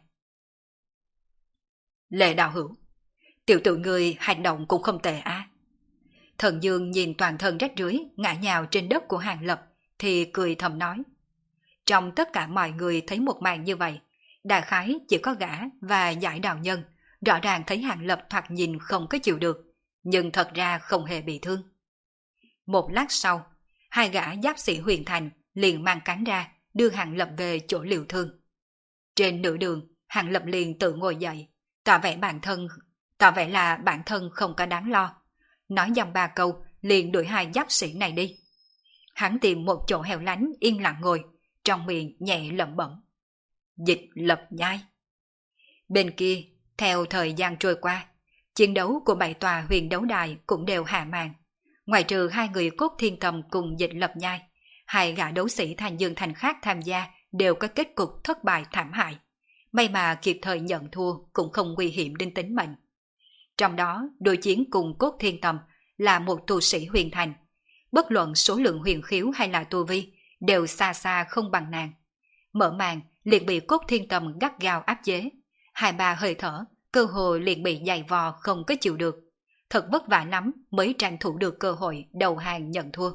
[SPEAKER 1] Lệ Đạo Hữu, tiểu tử người hành động cũng không tệ á. Thần Dương nhìn toàn thân rách rưới ngã nhào trên đất của Hàng Lập thì cười thầm nói. Trong tất cả mọi người thấy một màn như vậy, đại khái chỉ có gã và Giải Đạo Nhân rõ ràng thấy Hàng Lập thoạt nhìn không có chịu được, nhưng thật ra không hề bị thương. Một lát sau, hai gã giáp sĩ Huyền Thành liền mang cánh ra đưa Hàng Lập về chỗ liệu thương. Trên nửa đường, Hàng Lập liền tự ngồi dậy, tỏ vẻ bản thân, tỏ vẻ là bản thân không có đáng lo. Nói dòng ba câu liền đuổi hai giáp sĩ này đi. Hắn tìm một chỗ hẻo lánh yên lặng ngồi, trong miệng nhẹ lẩm bẩm. Dịch Lập Nhai. Bên kia, theo thời gian trôi qua, chiến đấu của bảy tòa huyền đấu đài cũng đều hạ màn. Ngoài trừ hai người Cốt Thiên Cầm cùng Dịch Lập Nhai, hai gã đấu sĩ Thành Dương Thành khác tham gia đều có kết cục thất bại thảm hại. May mà kịp thời nhận thua cũng không nguy hiểm đến tính mệnh. Trong đó, đối chiến cùng Cốt Thiên Tầm là một tu sĩ huyền thành. Bất luận số lượng huyền khiếu hay là tu vi, đều xa xa không bằng nàng. Mở màn, liền bị Cốt Thiên Tầm gắt gao áp chế. Hai ba hơi thở, cơ hội liền bị dày vò không có chịu được. Thật vất vả lắm mới tranh thủ được cơ hội đầu hàng nhận thua.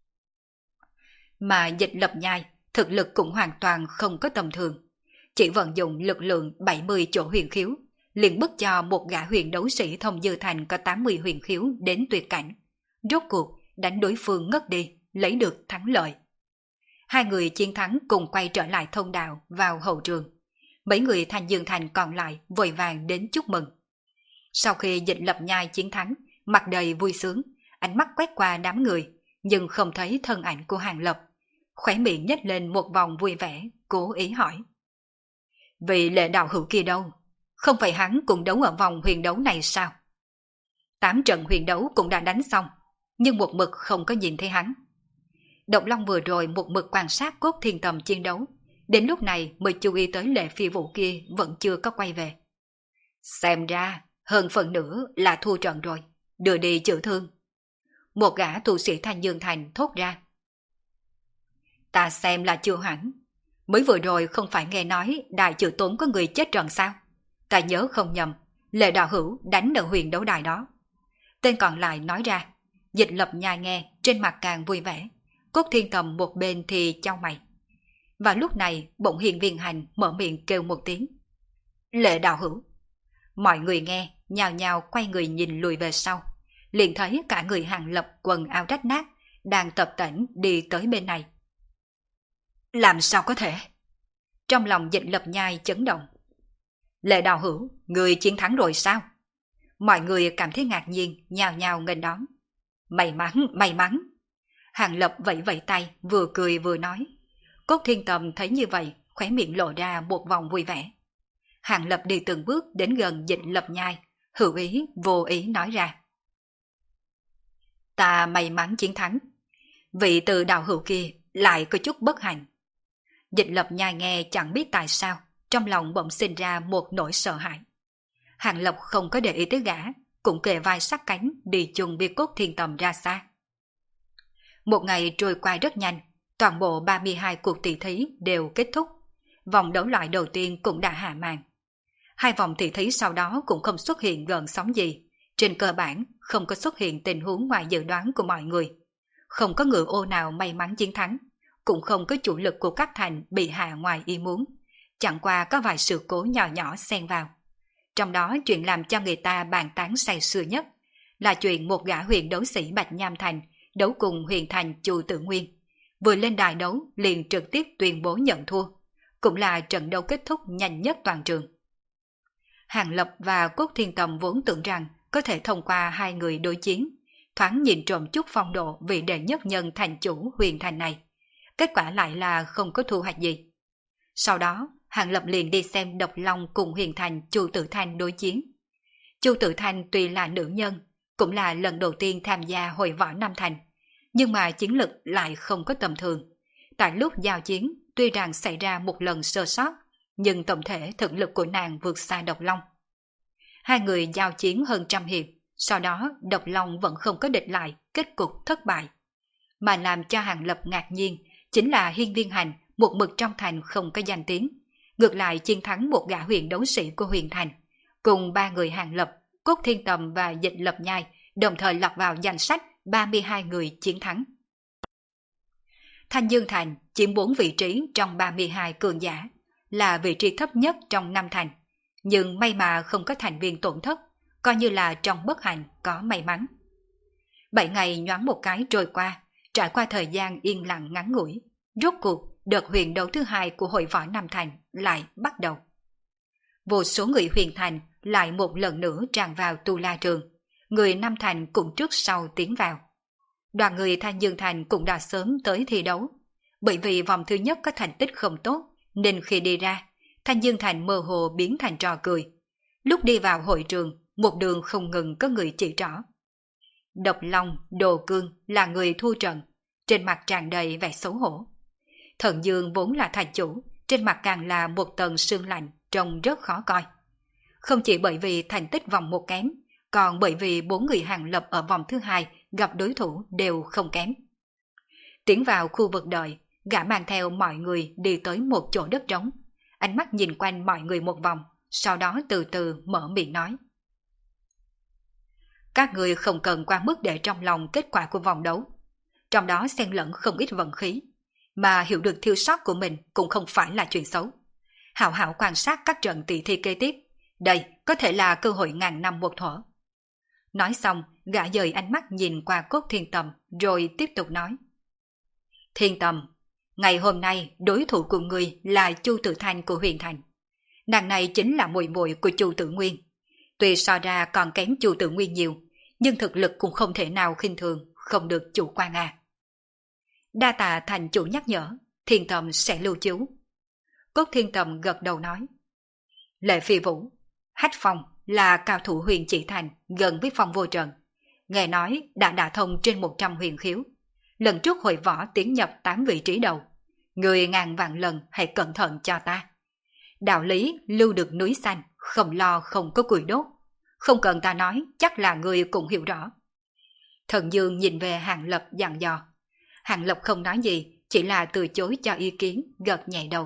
[SPEAKER 1] Mà Dịch Lập Nhai, thực lực cũng hoàn toàn không có tầm thường. Chỉ vận dụng lực lượng bảy mươi chỗ huyền khiếu, liền bức cho một gã huyền đấu sĩ Thông Dư Thành có tám mươi huyền khiếu đến tuyệt cảnh. Rốt cuộc đánh đối phương ngất đi, lấy được thắng lợi. Hai người chiến thắng cùng quay trở lại thông đạo vào hậu trường. Mấy người Thành Dương Thành còn lại vội vàng đến chúc mừng. Sau khi Dịch Lập Nhai chiến thắng, mặt đầy vui sướng, ánh mắt quét qua đám người, nhưng không thấy thân ảnh của Hàng Lập. Khóe miệng nhếch lên một vòng vui vẻ, cố ý hỏi. Vị Lệ Đạo Hữu kia đâu? Không phải hắn cùng đấu ở vòng huyền đấu này sao? Tám trận huyền đấu cũng đã đánh xong, nhưng một mực không có nhìn thấy hắn. Độc Long vừa rồi một mực quan sát Cốt Thiên Tầm chiến đấu, đến lúc này mới chú ý tới Lệ Phi Vũ kia vẫn chưa có quay về. Xem ra, hơn phần nữa là thua trận rồi, đưa đi chữa thương. Một gã tu sĩ Thanh Dương Thành thốt ra. Ta xem là chưa hẳn. Mới vừa rồi không phải nghe nói đại chữ tốn có người chết trận sao? Ta nhớ không nhầm, Lệ Đạo Hữu đánh ở huyền đấu đài đó. Tên còn lại nói ra. Dịch Lập Nhai nghe, trên mặt càng vui vẻ. Cốt Thiên Tầm một bên thì chau mày. Và lúc này bỗng Hiên Viên Hành mở miệng kêu một tiếng. Lệ Đạo Hữu. Mọi người nghe, nhào nhào quay người nhìn lùi về sau. Liền thấy cả người Hàng Lập quần áo rách nát, đang tập tễnh đi tới bên này. Làm sao có thể? Trong lòng Dịch Lập Nhai chấn động. Lệ Đạo Hữu, người chiến thắng rồi sao? Mọi người cảm thấy ngạc nhiên, nhào nhào nghênh đón. May mắn, may mắn. Hàng Lập vẫy vẫy tay, vừa cười vừa nói. Cốt Thiên Tầm thấy như vậy, khóe miệng lộ ra một vòng vui vẻ. Hàng Lập đi từng bước đến gần Dịch Lập Nhai, hữu ý, vô ý nói ra. ta may mắn chiến thắng. Vị từ đạo hữu kia lại có chút bất hạnh. Dịch Lập Nhai nghe chẳng biết tại sao, trong lòng bỗng sinh ra một nỗi sợ hãi. Hàng Lập không có để ý tới gã, cũng kề vai sát cánh đi chung Bia Cốt Thiên Tầm ra xa. Một ngày trôi qua rất nhanh, toàn bộ ba mươi hai cuộc tỷ thí đều kết thúc. Vòng đấu loại đầu tiên cũng đã hạ màn. Hai vòng tỷ thí sau đó cũng không xuất hiện gợn sóng gì. Trên cơ bản không có xuất hiện tình huống ngoài dự đoán của mọi người. Không có ngựa ô nào may mắn chiến thắng, cũng không có chủ lực của các thành bị hạ ngoài ý muốn. Chẳng qua có vài sự cố nhỏ nhỏ xen vào. Trong đó chuyện làm cho người ta bàn tán say sưa nhất là chuyện một gã huyền đấu sĩ Bạch Nham Thành đấu cùng huyền thành Chu Tử Nguyên. Vừa lên đài đấu liền trực tiếp tuyên bố nhận thua. Cũng là trận đấu kết thúc nhanh nhất toàn trường. Hàng Lập và Cốt Thiên Tầm vốn tưởng rằng có thể thông qua hai người đối chiến, thoáng nhìn trộm chút phong độ vị đệ nhất nhân thành chủ huyền thành này. Kết quả lại là không có thu hoạch gì. Sau đó, Hàng Lập liền đi xem Độc Long cùng huyền thành Chu Tử Thanh đối chiến. Chu Tử Thanh tuy là nữ nhân, cũng là lần đầu tiên tham gia hội võ Nam Thành, nhưng mà chiến lực lại không có tầm thường. Tại lúc giao chiến, tuy rằng xảy ra một lần sơ sót, nhưng tổng thể thực lực của nàng vượt xa Độc Long. Hai người giao chiến hơn trăm hiệp, sau đó Độc Long vẫn không có địch lại, kết cục thất bại. Mà làm cho Hàng Lập ngạc nhiên chính là Hiên Viên Hành một mực trong thành không có danh tiếng, ngược lại chiến thắng một gã huyền đấu sĩ của huyền thành, cùng ba người Hàng Lập, Cốt Thiên Tầm và Dịch Lập Nhai đồng thời lọt vào danh sách ba mươi hai người chiến thắng. Thanh Dương Thành chiếm bốn vị trí trong ba mươi hai cường giả, là vị trí thấp nhất trong năm thành, nhưng may mà không có thành viên tổn thất, coi như là trong bất hạnh có may mắn. Bảy ngày nhoáng một cái trôi qua, trải qua thời gian yên lặng ngắn ngủi, rốt cuộc đợt huyền đấu thứ hai của hội võ Nam Thành lại bắt đầu. Vô số người huyền thành lại một lần nữa tràn vào Tu La Trường, người Nam Thành cũng trước sau tiến vào. Đoàn người Thanh Dương Thành cũng đã sớm tới thi đấu, bởi vì vòng thứ nhất có thành tích không tốt, nên khi đi ra, Thanh Dương Thành mơ hồ biến thành trò cười. Lúc đi vào hội trường, một đường không ngừng có người chỉ trỏ. Độc Long, Đồ Cương là người thua trận, trên mặt tràn đầy vẻ xấu hổ. Thần Dương vốn là thành chủ, trên mặt càng là một tầng sương lạnh, trông rất khó coi. Không chỉ bởi vì thành tích vòng một kém, còn bởi vì bốn người Hàng Lập ở vòng thứ hai gặp đối thủ đều không kém. Tiến vào khu vực đợi, gã mang theo mọi người đi tới một chỗ đất trống, ánh mắt nhìn quanh mọi người một vòng, sau đó từ từ mở miệng nói. Các người không cần quá mức để trong lòng kết quả của vòng đấu. Trong đó xen lẫn không ít vận khí, mà hiểu được thiếu sót của mình cũng không phải là chuyện xấu. Hảo hảo quan sát các trận tỷ thi kế tiếp, đây có thể là cơ hội ngàn năm một thuở. Nói xong, gã dời ánh mắt nhìn qua Cốt Thiên Tầm, rồi tiếp tục nói. Thiên Tầm, ngày hôm nay đối thủ của người là Chu Tử Thanh của huyền thành. Nàng này chính là muội muội của Chu Tử Nguyên. Tuy so ra còn kém Chu Tử Nguyên nhiều, nhưng thực lực cũng không thể nào khinh thường, không được chủ quan à. Đa tạ thành chủ nhắc nhở, Thiên Tầm sẽ lưu chú. Cốt Thiên Tầm gật đầu nói. Lệ Phi Vũ, Hách Phong là cao thủ huyền chỉ thành gần với Phong Vô Trần. Nghe nói đã đả thông trên một trăm huyền khiếu. Lần trước hội võ tiến nhập tám vị trí đầu. Người ngàn vạn lần hãy cẩn thận cho ta. Đạo lý lưu được núi xanh, không lo không có củi đốt. Không cần ta nói, chắc là người cũng hiểu rõ. Thần Dương nhìn về Hàng Lập dặn dò. Hàng Lập không nói gì, chỉ là từ chối cho ý kiến, gật nhẹ đầu.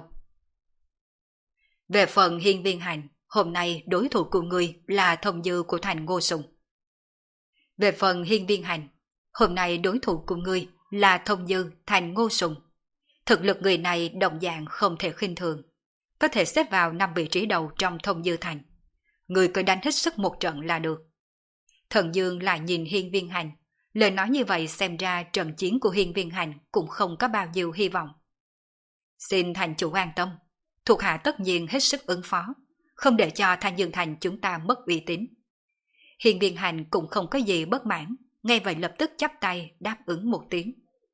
[SPEAKER 1] Về phần Hiên Viên Hành, hôm nay đối thủ của người là Thông Dư của thành Ngô Sùng. Về phần Hiên Viên Hành, hôm nay đối thủ của người là Thông Dư thành Ngô Sùng. Thực lực người này đồng dạng không thể khinh thường, có thể xếp vào năm vị trí đầu trong Thông Dư thành. Người cứ đánh hết sức một trận là được. Thần Dương lại nhìn Hiên Viên Hành, lời nói như vậy xem ra trận chiến của Hiên Viên Hành cũng không có bao nhiêu hy vọng. Xin thành chủ an tâm, thuộc hạ tất nhiên hết sức ứng phó, không để cho Thanh Dương thành chúng ta mất uy tín. Hiên Viên Hành cũng không có gì bất mãn, ngay vậy lập tức chắp tay đáp ứng một tiếng.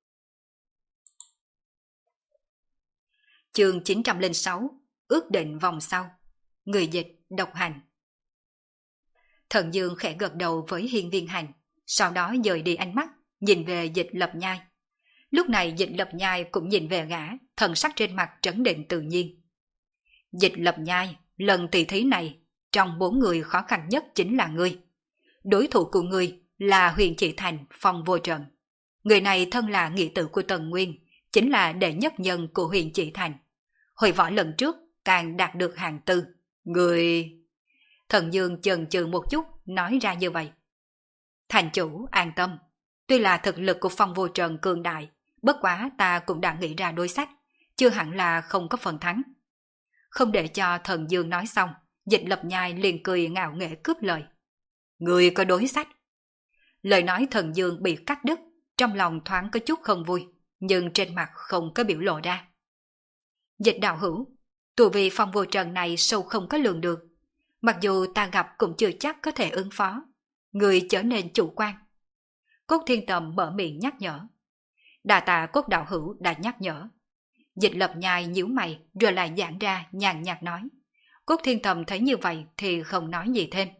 [SPEAKER 1] Chương chín trăm lẻ sáu, ước định vòng sau. Người dịch độc hành. Thần Dương khẽ gật đầu với Hiên Viên Hành, sau đó dời đi ánh mắt, nhìn về Dịch Lập Nhai. Lúc này Dịch Lập Nhai cũng nhìn về gã, thần sắc trên mặt trấn định tự nhiên. Dịch Lập Nhai, lần tỷ thí này, trong bốn người khó khăn nhất chính là ngươi. Đối thủ của ngươi là Huyền Chỉ Thành, Phong Vô Trần. Người này thân là nghĩa tử của Tần Nguyên, chính là đệ nhất nhân của Huyền Chỉ Thành. Hồi võ lần trước càng đạt được hạng tư. Người... Thần Dương chần chừ một chút, nói ra như vậy. Thành chủ an tâm. Tuy là thực lực của Phong Vô Trần cường đại, bất quá ta cũng đã nghĩ ra đối sách, chưa hẳn là không có phần thắng. Không để cho Thần Dương nói xong, Dịch Lập Nhai liền cười ngạo nghễ cướp lời. Người có đối sách. Lời nói Thần Dương bị cắt đứt, trong lòng thoáng có chút không vui, nhưng trên mặt không có biểu lộ ra. Dịch đạo hữu, tù vì Phong Vô Trần này sâu không có lường được. Mặc dù ta gặp cũng chưa chắc có thể ứng phó. Người trở nên chủ quan. Cốt Thiên Tầm mở miệng nhắc nhở. Đà tạ Cốt đạo hữu đã nhắc nhở. Dịch Lập Nhai nhíu mày rồi lại giãn ra nhàn nhạt nói. Cốt Thiên Tầm thấy như vậy thì không nói gì thêm.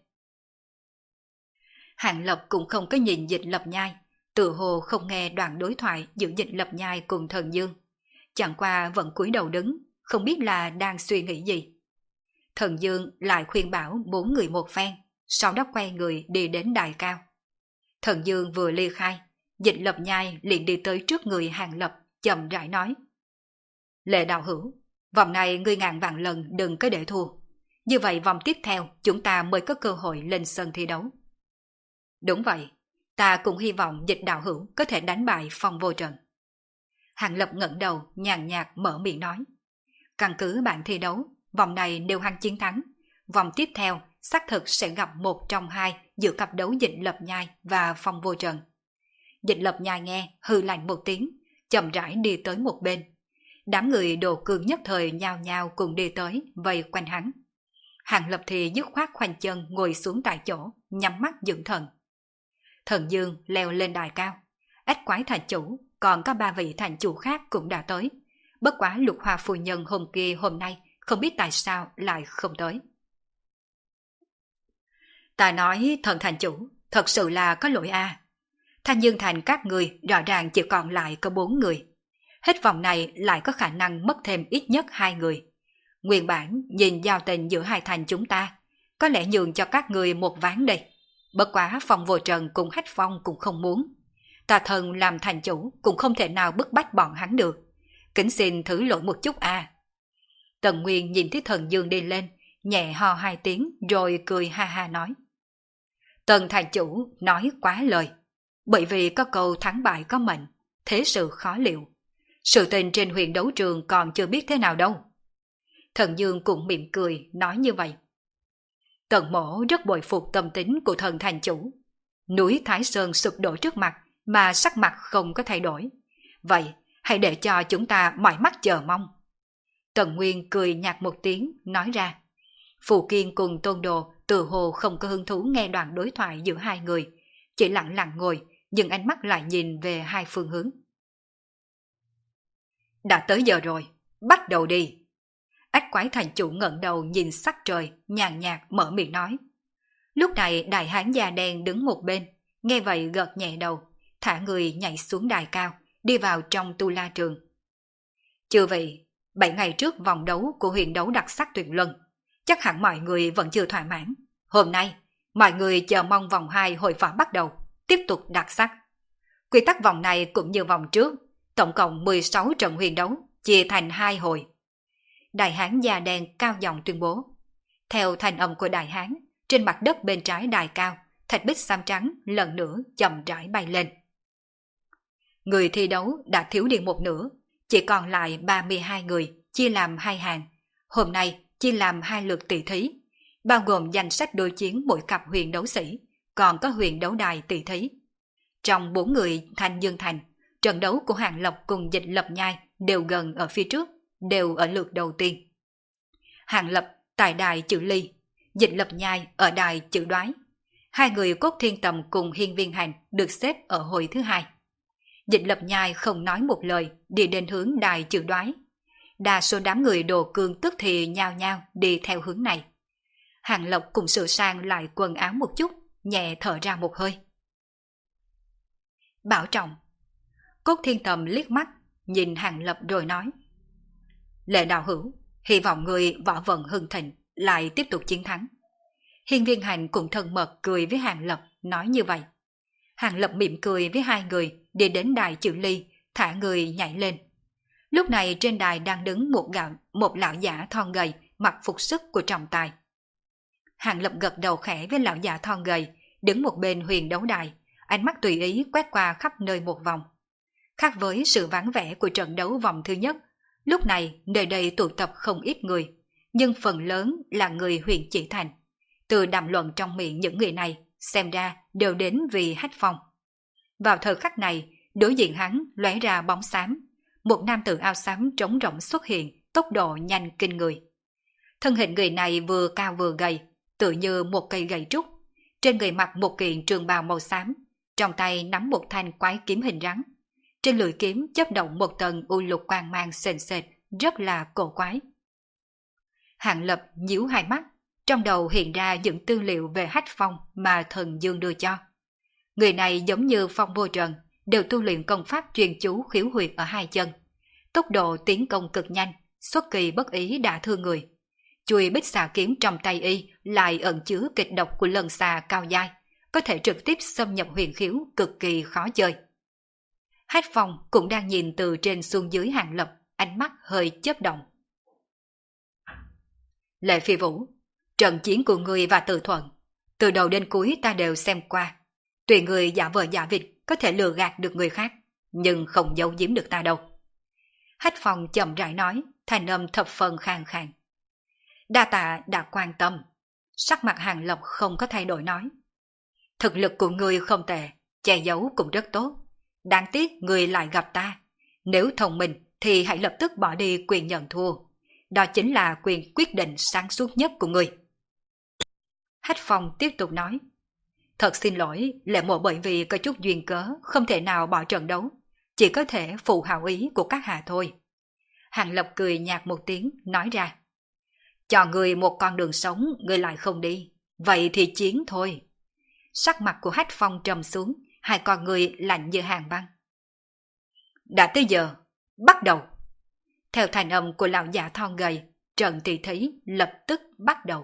[SPEAKER 1] Hạng Lập cũng không có nhìn Dịch Lập Nhai, tự hồ không nghe đoạn đối thoại giữa Dịch Lập Nhai cùng Thần Dương. Chẳng qua vẫn cúi đầu đứng, không biết là đang suy nghĩ gì. Thần Dương lại khuyên bảo bốn người một phen, sau đó quay người đi đến đài cao. Thần Dương vừa ly khai, Dịch Lập Nhai liền đi tới trước người Hàng Lập, chậm rãi nói. Lệ đạo hữu, vòng này ngươi ngàn vạn lần đừng có để thua. Như vậy vòng tiếp theo chúng ta mới có cơ hội lên sân thi đấu. Đúng vậy, ta cũng hy vọng Dịch đạo hữu có thể đánh bại Phong Vô Trần. Hàng Lập ngẩng đầu nhàn nhạt mở miệng nói. Căn cứ bản thi đấu, vòng này nếu hắn chiến thắng, vòng tiếp theo xác thực sẽ gặp một trong hai giữa cặp đấu Dịch Lập Nhai và Phong Vô Trần. Dịch Lập Nhai nghe hừ lạnh một tiếng, chậm rãi đi tới một bên. Đám người đồ cường nhất thời nhao nhao cùng đi tới vây quanh hắn. Hàng Lập thì dứt khoát khoanh chân ngồi xuống tại chỗ, nhắm mắt dưỡng thần. Thần Dương leo lên đài cao. Ách Quái thành chủ, còn có ba vị thành chủ khác cũng đã tới. Bất quá Lục Hoa phu nhân hôm kia hôm nay không biết tại sao lại không tới. Ta nói thần thành chủ, thật sự là có lỗi a. À. Thanh Dương thành các người rõ ràng chỉ còn lại có bốn người. Hết vòng này lại có khả năng mất thêm ít nhất hai người. Nguyên bản nhìn giao tình giữa hai thành chúng ta, có lẽ nhường cho các người một ván đây. Bất quá Phong Vô Trần cùng Hách Phong cũng không muốn. Ta thần làm thành chủ cũng không thể nào bức bách bọn hắn được. Kính xin thử lỗi một chút a. À. Tần Nguyên nhìn thấy Thần Dương đi lên, nhẹ ho hai tiếng rồi cười ha ha nói. Tần thành chủ nói quá lời. Bởi vì có câu thắng bại có mệnh, thế sự khó liệu. Sự tình trên huyền đấu trường còn chưa biết thế nào đâu. Thần Dương cũng mỉm cười nói như vậy. Tần mổ rất bội phục tâm tính của thần thành chủ. Núi Thái Sơn sụp đổ trước mặt mà sắc mặt không có thay đổi. Vậy hãy để cho chúng ta mỏi mắt chờ mong. Tần Nguyên cười nhạt một tiếng nói ra. Phù Kiên cùng Tôn Đồ tự hồ không có hứng thú nghe đoạn đối thoại giữa hai người, chỉ lặng lặng ngồi nhưng ánh mắt lại nhìn về hai phương hướng. Đã tới giờ rồi, bắt đầu đi. Ách Quái thành chủ ngẩng đầu nhìn sắc trời, nhàn nhạt mở miệng nói. Lúc này đại hán da đen đứng một bên, nghe vậy gật nhẹ đầu, thả người nhảy xuống đài cao, đi vào trong tu la trường. Chư vị, bảy ngày trước vòng đấu của huyền đấu đặc sắc tuyệt luân, chắc hẳn mọi người vẫn chưa thỏa mãn. Hôm nay, mọi người chờ mong vòng hai hội võ bắt đầu, tiếp tục đặc sắc. Quy tắc vòng này cũng như vòng trước, tổng cộng mười sáu trận huyền đấu, chia thành hai hồi. Đại hán da đen cao giọng tuyên bố. Theo thanh âm của đại hán, trên mặt đất bên trái đài cao, thạch bích xám trắng lần nữa chậm rãi bay lên. Người thi đấu đã thiếu đi một nửa, chỉ còn lại ba mươi hai người, chia làm hai hàng. Hôm nay chia làm hai lượt tỷ thí, bao gồm danh sách đối chiến mỗi cặp huyền đấu sĩ, còn có huyền đấu đài tỷ thí. Trong bốn người Thanh Dương thành, trận đấu của Hàng Lập cùng Dịch Lập Nhai đều gần ở phía trước, đều ở lượt đầu tiên. Hàng Lập tại đài chữ ly, Dịch Lập Nhai ở đài chữ đoái. Hai người Cốt Thiên Tầm cùng Hiên Viên Hành được xếp ở hồi thứ hai. Dịch Lập Nhai không nói một lời, đi đến hướng đài chữ đoái. Đa số đám người đồ cương tức thì nhao nhao đi theo hướng này. Hàng Lập cùng sửa sang lại quần áo một chút, nhẹ thở ra một hơi. bảo trọng. Cốt Thiên Tầm liếc mắt, nhìn Hàng Lập rồi nói. Lệ đạo hữu, hy vọng người võ vận hưng thịnh, lại tiếp tục chiến thắng. Hiên Viên Hành cũng thân mật cười với Hàng Lập, nói như vậy. Hàng Lập mỉm cười với hai người, đi đến đài chữ ly, thả người nhảy lên. Lúc này trên đài đang đứng một gạo, một lão giả thon gầy, mặc phục sức của trọng tài. Hàng Lập gật đầu khẽ với lão giả thon gầy, đứng một bên huyền đấu đài, ánh mắt tùy ý quét qua khắp nơi một vòng. Khác với sự vắng vẻ của trận đấu vòng thứ nhất, lúc này nơi đây tụ tập không ít người, nhưng phần lớn là người huyện Chỉ Thành. Từ đàm luận trong miệng những người này, xem ra đều đến vì Hách Phong. Vào thời khắc này, đối diện hắn lóe ra bóng xám, một nam tử áo xám trống rỗng xuất hiện, tốc độ nhanh kinh người. Thân hình người này vừa cao vừa gầy, tự như một cây gậy trúc. Trên người mặc một kiện trường bào màu xám, trong tay nắm một thanh quái kiếm hình rắn. Trên lưỡi kiếm chớp động một tầng u lục quang mang sền sệt, rất là cổ quái. Hàng Lập nhíu hai mắt, trong đầu hiện ra những tư liệu về Hách Phong mà thần Dương đưa cho. Người này giống như Phong Vô Trần, đều tu luyện công pháp truyền chú khiếu huyệt ở hai chân. Tốc độ tiến công cực nhanh, xuất kỳ bất ý đã thương người. Chùi bích xà kiếm trong tay y lại ẩn chứa kịch độc của lần xà cao dai, có thể trực tiếp xâm nhập huyền khiếu, cực kỳ khó chơi. Hách Phong cũng đang nhìn từ trên xuống dưới Hàng Lập, ánh mắt hơi chớp động. Lệ Phi Vũ, trận chiến của ngươi và Từ Thuận, từ đầu đến cuối ta đều xem qua. Tùy người giả vờ giả vịt có thể lừa gạt được người khác, nhưng không giấu giếm được ta đâu. Hách Phong chậm rãi nói, thanh âm thập phần khàn khàn. Đa tạ đã quan tâm. Sắc mặt Hàng Lập không có thay đổi nói. Thực lực của ngươi không tệ, che giấu cũng rất tốt. Đáng tiếc ngươi lại gặp ta. Nếu thông minh thì hãy lập tức bỏ đi quyền nhận thua. Đó chính là quyền quyết định sáng suốt nhất của ngươi. Hách Phong tiếp tục nói. Thật xin lỗi, Lệ Mộ bởi vì có chút duyên cớ không thể nào bỏ trận đấu. Chỉ có thể phụ hảo ý của các hạ thôi. Hàng Lập cười nhạt một tiếng, nói ra. Cho người một con đường sống, người lại không đi. Vậy thì chiến thôi. Sắc mặt của Hách Phong trầm xuống, hai con người lạnh như hàng băng. Đã tới giờ, bắt đầu. Theo thành âm của lão giả thon gầy, trận tỷ thí lập tức bắt đầu.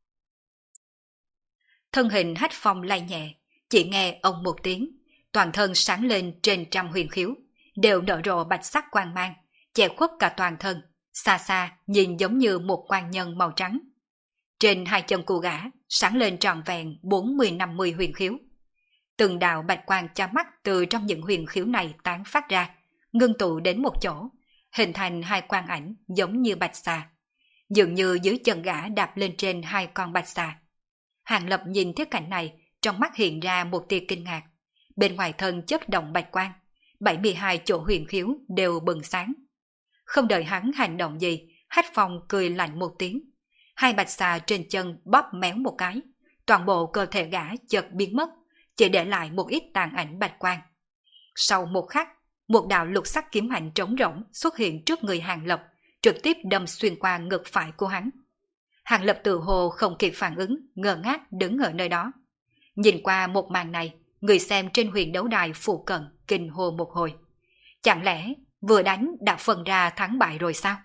[SPEAKER 1] Thân hình Hách Phong lay nhẹ, chỉ nghe ông một tiếng, toàn thân sáng lên trên trăm huyền khiếu, đều nở rộ bạch sắc quang mang, che khuất cả toàn thân, xa xa nhìn giống như một quan nhân màu trắng. Trên hai chân của gã sáng lên tròn vẹn bốn mươi năm mươi huyền khiếu. Từng đạo bạch quang chói mắt từ trong những huyền khiếu này tán phát ra, ngưng tụ đến một chỗ, hình thành hai quang ảnh giống như bạch xà. Dường như dưới chân gã đạp lên trên hai con bạch xà. Hàng Lập nhìn thấy cảnh này, trong mắt hiện ra một tia kinh ngạc. Bên ngoài thân chớp động bạch quang, bảy mươi hai chỗ huyền khiếu đều bừng sáng. Không đợi hắn hành động gì, Hách Phong cười lạnh một tiếng. Hai bạch xà trên chân bóp méo một cái, toàn bộ cơ thể gã chợt biến mất, chỉ để lại một ít tàn ảnh bạch quang. Sau một khắc, một đạo lục sắc kiếm ảnh trống rỗng xuất hiện trước người Hàng Lập, trực tiếp đâm xuyên qua ngực phải của hắn. Hàng Lập tự hồ không kịp phản ứng, ngơ ngác đứng ở nơi đó. Nhìn qua một màn này, người xem trên huyền đấu đài phụ cận kinh hô một hồi. Chẳng lẽ vừa đánh đã phân ra thắng bại rồi sao?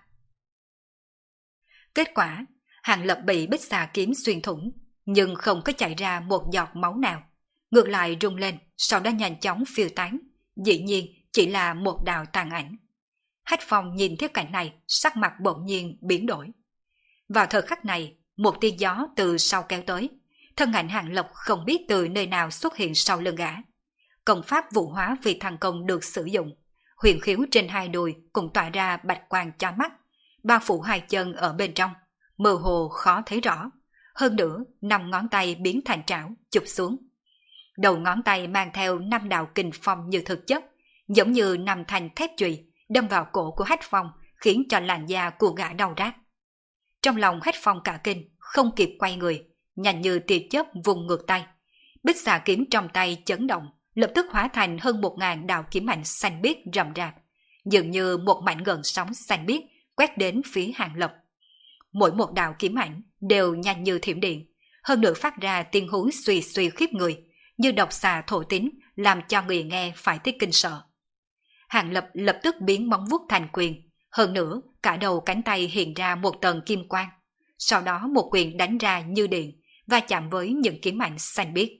[SPEAKER 1] Kết quả, Hàng Lập bị bích xà kiếm xuyên thủng, nhưng không có chảy ra một giọt máu nào. Ngược lại rung lên, sau đó nhanh chóng phiêu tán. Dĩ nhiên chỉ là một đạo tàn ảnh. Hách Phong nhìn thấy cảnh này, sắc mặt bỗng nhiên biến đổi. Vào thời khắc này, một tia gió từ sau kéo tới. Thân ảnh Hàng Lập không biết từ nơi nào xuất hiện sau lưng gã. Công pháp vũ hóa vì thăng công được sử dụng. Huyền khiếu trên hai đùi cũng tỏa ra bạch quang chói mắt, bao phủ hai chân ở bên trong, mơ hồ khó thấy rõ. Hơn nữa, năm ngón tay biến thành trảo, chụp xuống. Đầu ngón tay mang theo năm đạo kình phong như thực chất, giống như năm thanh thép chùy đâm vào cổ của Hách Phong, khiến cho làn da của gã đau rát. Trong lòng Hách Phong cả kinh, không kịp quay người, nhanh như tia chớp vùng ngược tay. Bích xà kiếm trong tay chấn động, lập tức hóa thành hơn một ngàn đạo kiếm ảnh xanh biếc rậm rạp, dường như một mảnh gợn sóng xanh biếc quét đến phía Hàng Lập. Mỗi một đạo kiếm ảnh đều nhanh như thiểm điện, hơn nữa phát ra tiếng hú suy suy khiếp người, như độc xà thổ tín làm cho người nghe phải thấy kinh sợ. Hàng Lập lập tức biến móng vuốt thành quyền, hơn nữa cả đầu cánh tay hiện ra một tầng kim quang. Sau đó một quyền đánh ra như điện, va chạm với những kiếm ảnh xanh biếc.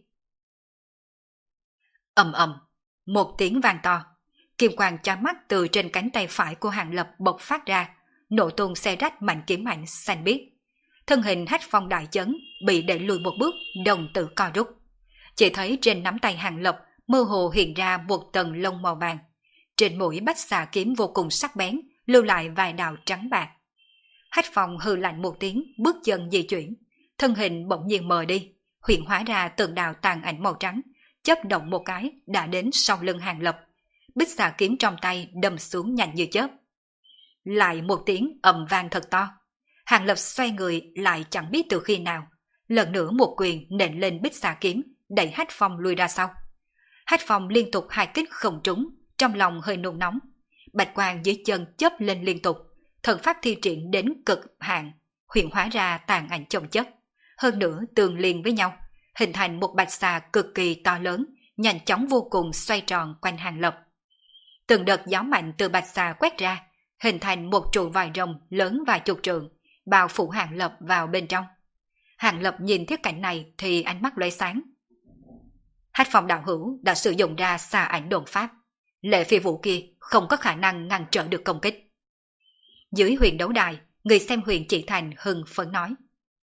[SPEAKER 1] Ầm ầm, một tiếng vang to, kim quang chói mắt từ trên cánh tay phải của Hàng Lập bộc phát ra, nổ tung xé rách mảnh kiếm ảnh xanh biếc. Thân hình Hách Phong đại chấn, bị đẩy lùi một bước, đồng tử co rút. Chỉ thấy trên nắm tay Hàng Lập mơ hồ hiện ra một tầng lông màu vàng. Trên mũi bách xà kiếm vô cùng sắc bén, lưu lại vài đạo trắng bạc. Hách Phong hừ lạnh một tiếng, bước chân di chuyển, thân hình bỗng nhiên mờ đi, hiện hóa ra từng đạo tàn ảnh màu trắng, chớp động một cái đã đến sau lưng Hàng Lập. Bích xà kiếm trong tay đâm xuống nhanh như chớp. Lại một tiếng ầm vang thật to. Hàng Lập xoay người lại chẳng biết từ khi nào, lần nữa một quyền nện lên bích xà kiếm, đẩy Hách Phong lùi ra sau. Hách Phong liên tục hai kích không trúng, trong lòng hơi nôn nóng. Bạch quang dưới chân chớp lên liên tục, thần pháp thi triển đến cực hạn, hiện hóa ra tàn ảnh chồng chất, hơn nữa tương liên với nhau, hình thành một bạch xà cực kỳ to lớn, nhanh chóng vô cùng xoay tròn quanh Hàng Lập. Từng đợt gió mạnh từ bạch xà quét ra, hình thành một trụ vòi rồng lớn vài chục trượng, bao phủ Hàng Lập vào bên trong. Hàng Lập nhìn thiết cảnh này thì ánh mắt lóe sáng. Hách Phong đạo hữu đã sử dụng ra xà ảnh độn pháp, lệ phi vũ kia không có khả năng ngăn trở được công kích. Dưới huyền đấu đài, người xem huyền chỉ thành hưng phấn nói.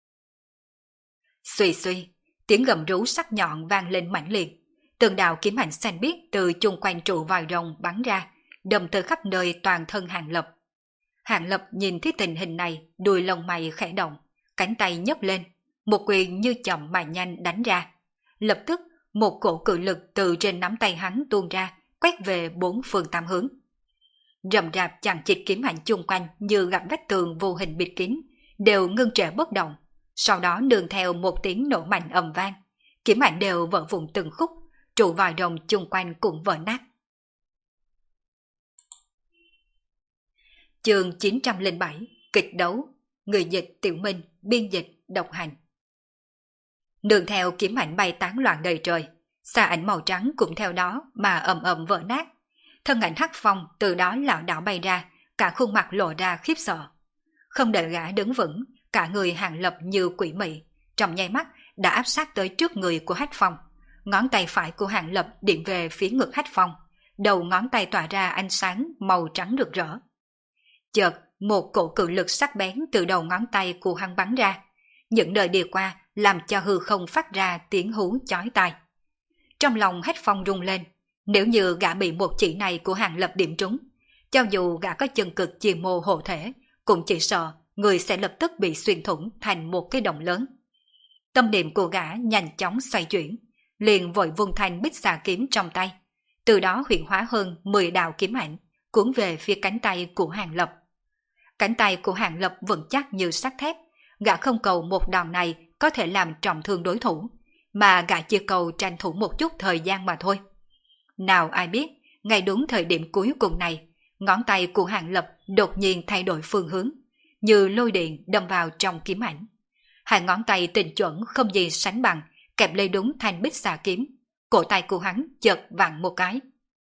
[SPEAKER 1] Xuy xuy, tiếng gầm rú sắc nhọn vang lên mãnh liệt, từng đạo kiếm ảnh xanh biếc từ chung quanh trụ vòi rồng bắn ra, đâm tới khắp nơi toàn thân Hàng Lập. Hàng Lập nhìn thấy tình hình này, đuôi lông mày khẽ động, cánh tay nhấc lên, một quyền như chậm mà nhanh đánh ra. Lập tức, một cổ cự lực từ trên nắm tay hắn tuôn ra, quét về bốn phương tám hướng. Rầm rạp chằng chịt kiếm ảnh chung quanh như gặp vách tường vô hình bịt kín, đều ngưng trệ bất động. Sau đó nương theo một tiếng nổ mạnh ầm vang, kiếm ảnh đều vỡ vụn từng khúc, trụ vòi rồng chung quanh cũng vỡ nát. Chương chín trăm lẻ bảy, kịch đấu, người dịch Tiểu Minh, biên dịch Độc Hành. Nương theo kiếm ảnh bay tán loạn đầy trời, xà ảnh màu trắng cũng theo đó mà ầm ầm vỡ nát. Thân ảnh Hắc Phong từ đó lảo đảo bay ra, cả khuôn mặt lộ ra khiếp sợ. Không đợi gã đứng vững, cả người Hàng Lập như quỷ mị, trong nháy mắt đã áp sát tới trước người của Hách Phong. Ngón tay phải của Hàng Lập điểm về phía ngực Hách Phong, đầu ngón tay tỏa ra ánh sáng màu trắng rực rỡ. Chợt, một cổ cự lực sắc bén từ đầu ngón tay của hắn bắn ra, những nơi đi qua làm cho hư không phát ra tiếng hú chói tai. Trong lòng Hách Phong rung lên, nếu như gã bị một chỉ này của Hàng Lập điểm trúng, cho dù gã có chân cực chiền mô hộ thể, cũng chỉ sợ người sẽ lập tức bị xuyên thủng thành một cái động lớn. Tâm niệm của gã nhanh chóng xoay chuyển, liền vội vung thanh bích xà kiếm trong tay, từ đó hiện hóa hơn mười đạo kiếm ảnh, cuốn về phía cánh tay của Hàng Lập. Cánh tay của Hàng Lập vững chắc như sắt thép, gã không cầu một đòn này có thể làm trọng thương đối thủ, mà gã chỉ cầu tranh thủ một chút thời gian mà thôi. Nào ai biết, ngay đúng thời điểm cuối cùng này, ngón tay của Hàng Lập đột nhiên thay đổi phương hướng, như lôi điện đâm vào trong kiếm ảnh. Hai ngón tay tình chuẩn không gì sánh bằng, kẹp lấy đúng thanh bích xà kiếm, cổ tay của hắn chợt vặn một cái.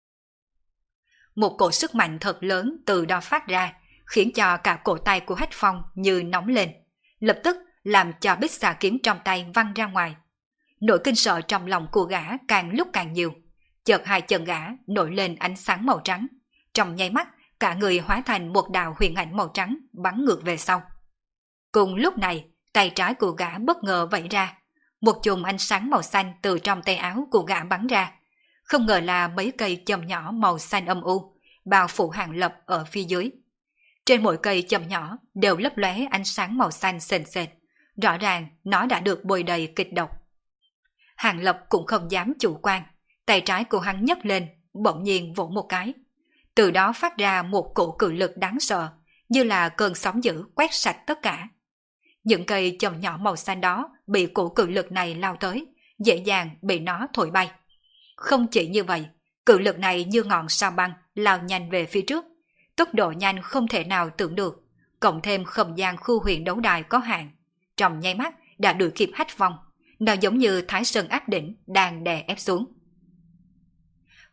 [SPEAKER 1] Một cổ sức mạnh thật lớn từ đó phát ra, khiến cho cả cổ tay của Hách Phong như nóng lên, lập tức làm cho bích xà kiếm trong tay văng ra ngoài. Nỗi kinh sợ trong lòng của gã càng lúc càng nhiều, chợt hai chân gã nổi lên ánh sáng màu trắng, trong nháy mắt cả người hóa thành một đạo huyền ảnh màu trắng bắn ngược về sau. Cùng lúc này, tay trái của gã bất ngờ vẫy ra, một chùm ánh sáng màu xanh từ trong tay áo của gã bắn ra, không ngờ là mấy cây châm nhỏ màu xanh âm u, bao phủ Hàng Lập ở phía dưới. Trên mỗi cây châm nhỏ đều lấp lóe ánh sáng màu xanh sền sệt, rõ ràng nó đã được bôi đầy kịch độc. Hàng Lập cũng không dám chủ quan, tay trái của hắn nhấc lên, bỗng nhiên vỗ một cái. Từ đó phát ra một cổ cự lực đáng sợ, như là cơn sóng dữ quét sạch tất cả. Những cây châm nhỏ màu xanh đó bị cổ cự lực này lao tới, dễ dàng bị nó thổi bay. Không chỉ như vậy, cự lực này như ngọn sao băng lao nhanh về phía trước, tốc độ nhanh không thể nào tưởng được, cộng thêm không gian khu huyền đấu đài có hạn, trong nháy mắt đã đuổi kịp Hách Phong. Nó giống như Thái Sơn áp đỉnh đang đè ép xuống.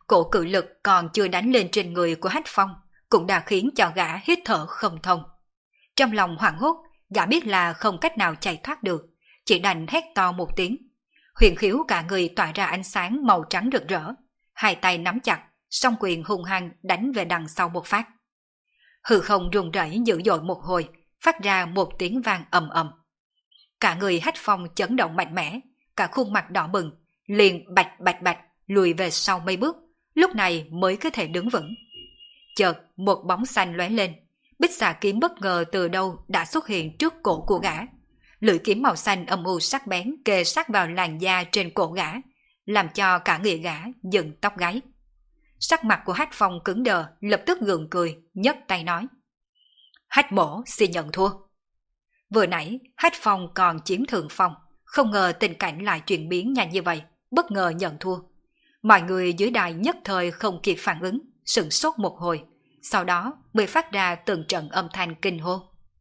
[SPEAKER 1] cổ cự lực còn chưa đánh lên trên người của Hách Phong, cũng đã khiến cho gã hít thở không thông. Trong lòng hoảng hốt, gã biết là không cách nào chạy thoát được, chỉ đành hét to một tiếng. Huyền khiếu cả người tỏa ra ánh sáng màu trắng rực rỡ, hai tay nắm chặt, song quyền hung hăng đánh về đằng sau một phát. Hư không rung rẩy dữ dội một hồi, phát ra một tiếng vang ầm ầm. Cả người Hách Phong chấn động mạnh mẽ, cả khuôn mặt đỏ bừng, liền bạch bạch bạch lùi về sau mấy bước, lúc này mới có thể đứng vững. Chợt một bóng xanh lóe lên, bích xà kiếm bất ngờ từ đâu đã xuất hiện trước cổ của gã. Lưỡi kiếm màu xanh âm u sắc bén kề sát vào làn da trên cổ gã, làm cho cả người gã dựng tóc gáy. Sắc mặt của Hách Phong cứng đờ, lập tức gượng cười, nhấc tay nói: Hách mỗ xin nhận thua. Vừa nãy Hách Phong còn chiếm thượng phong, không ngờ tình cảnh lại chuyển biến nhanh như vậy, bất ngờ nhận thua. Mọi người dưới đài nhất thời không kịp phản ứng, sửng sốt một hồi, sau đó mới phát ra từng trận âm thanh kinh hô.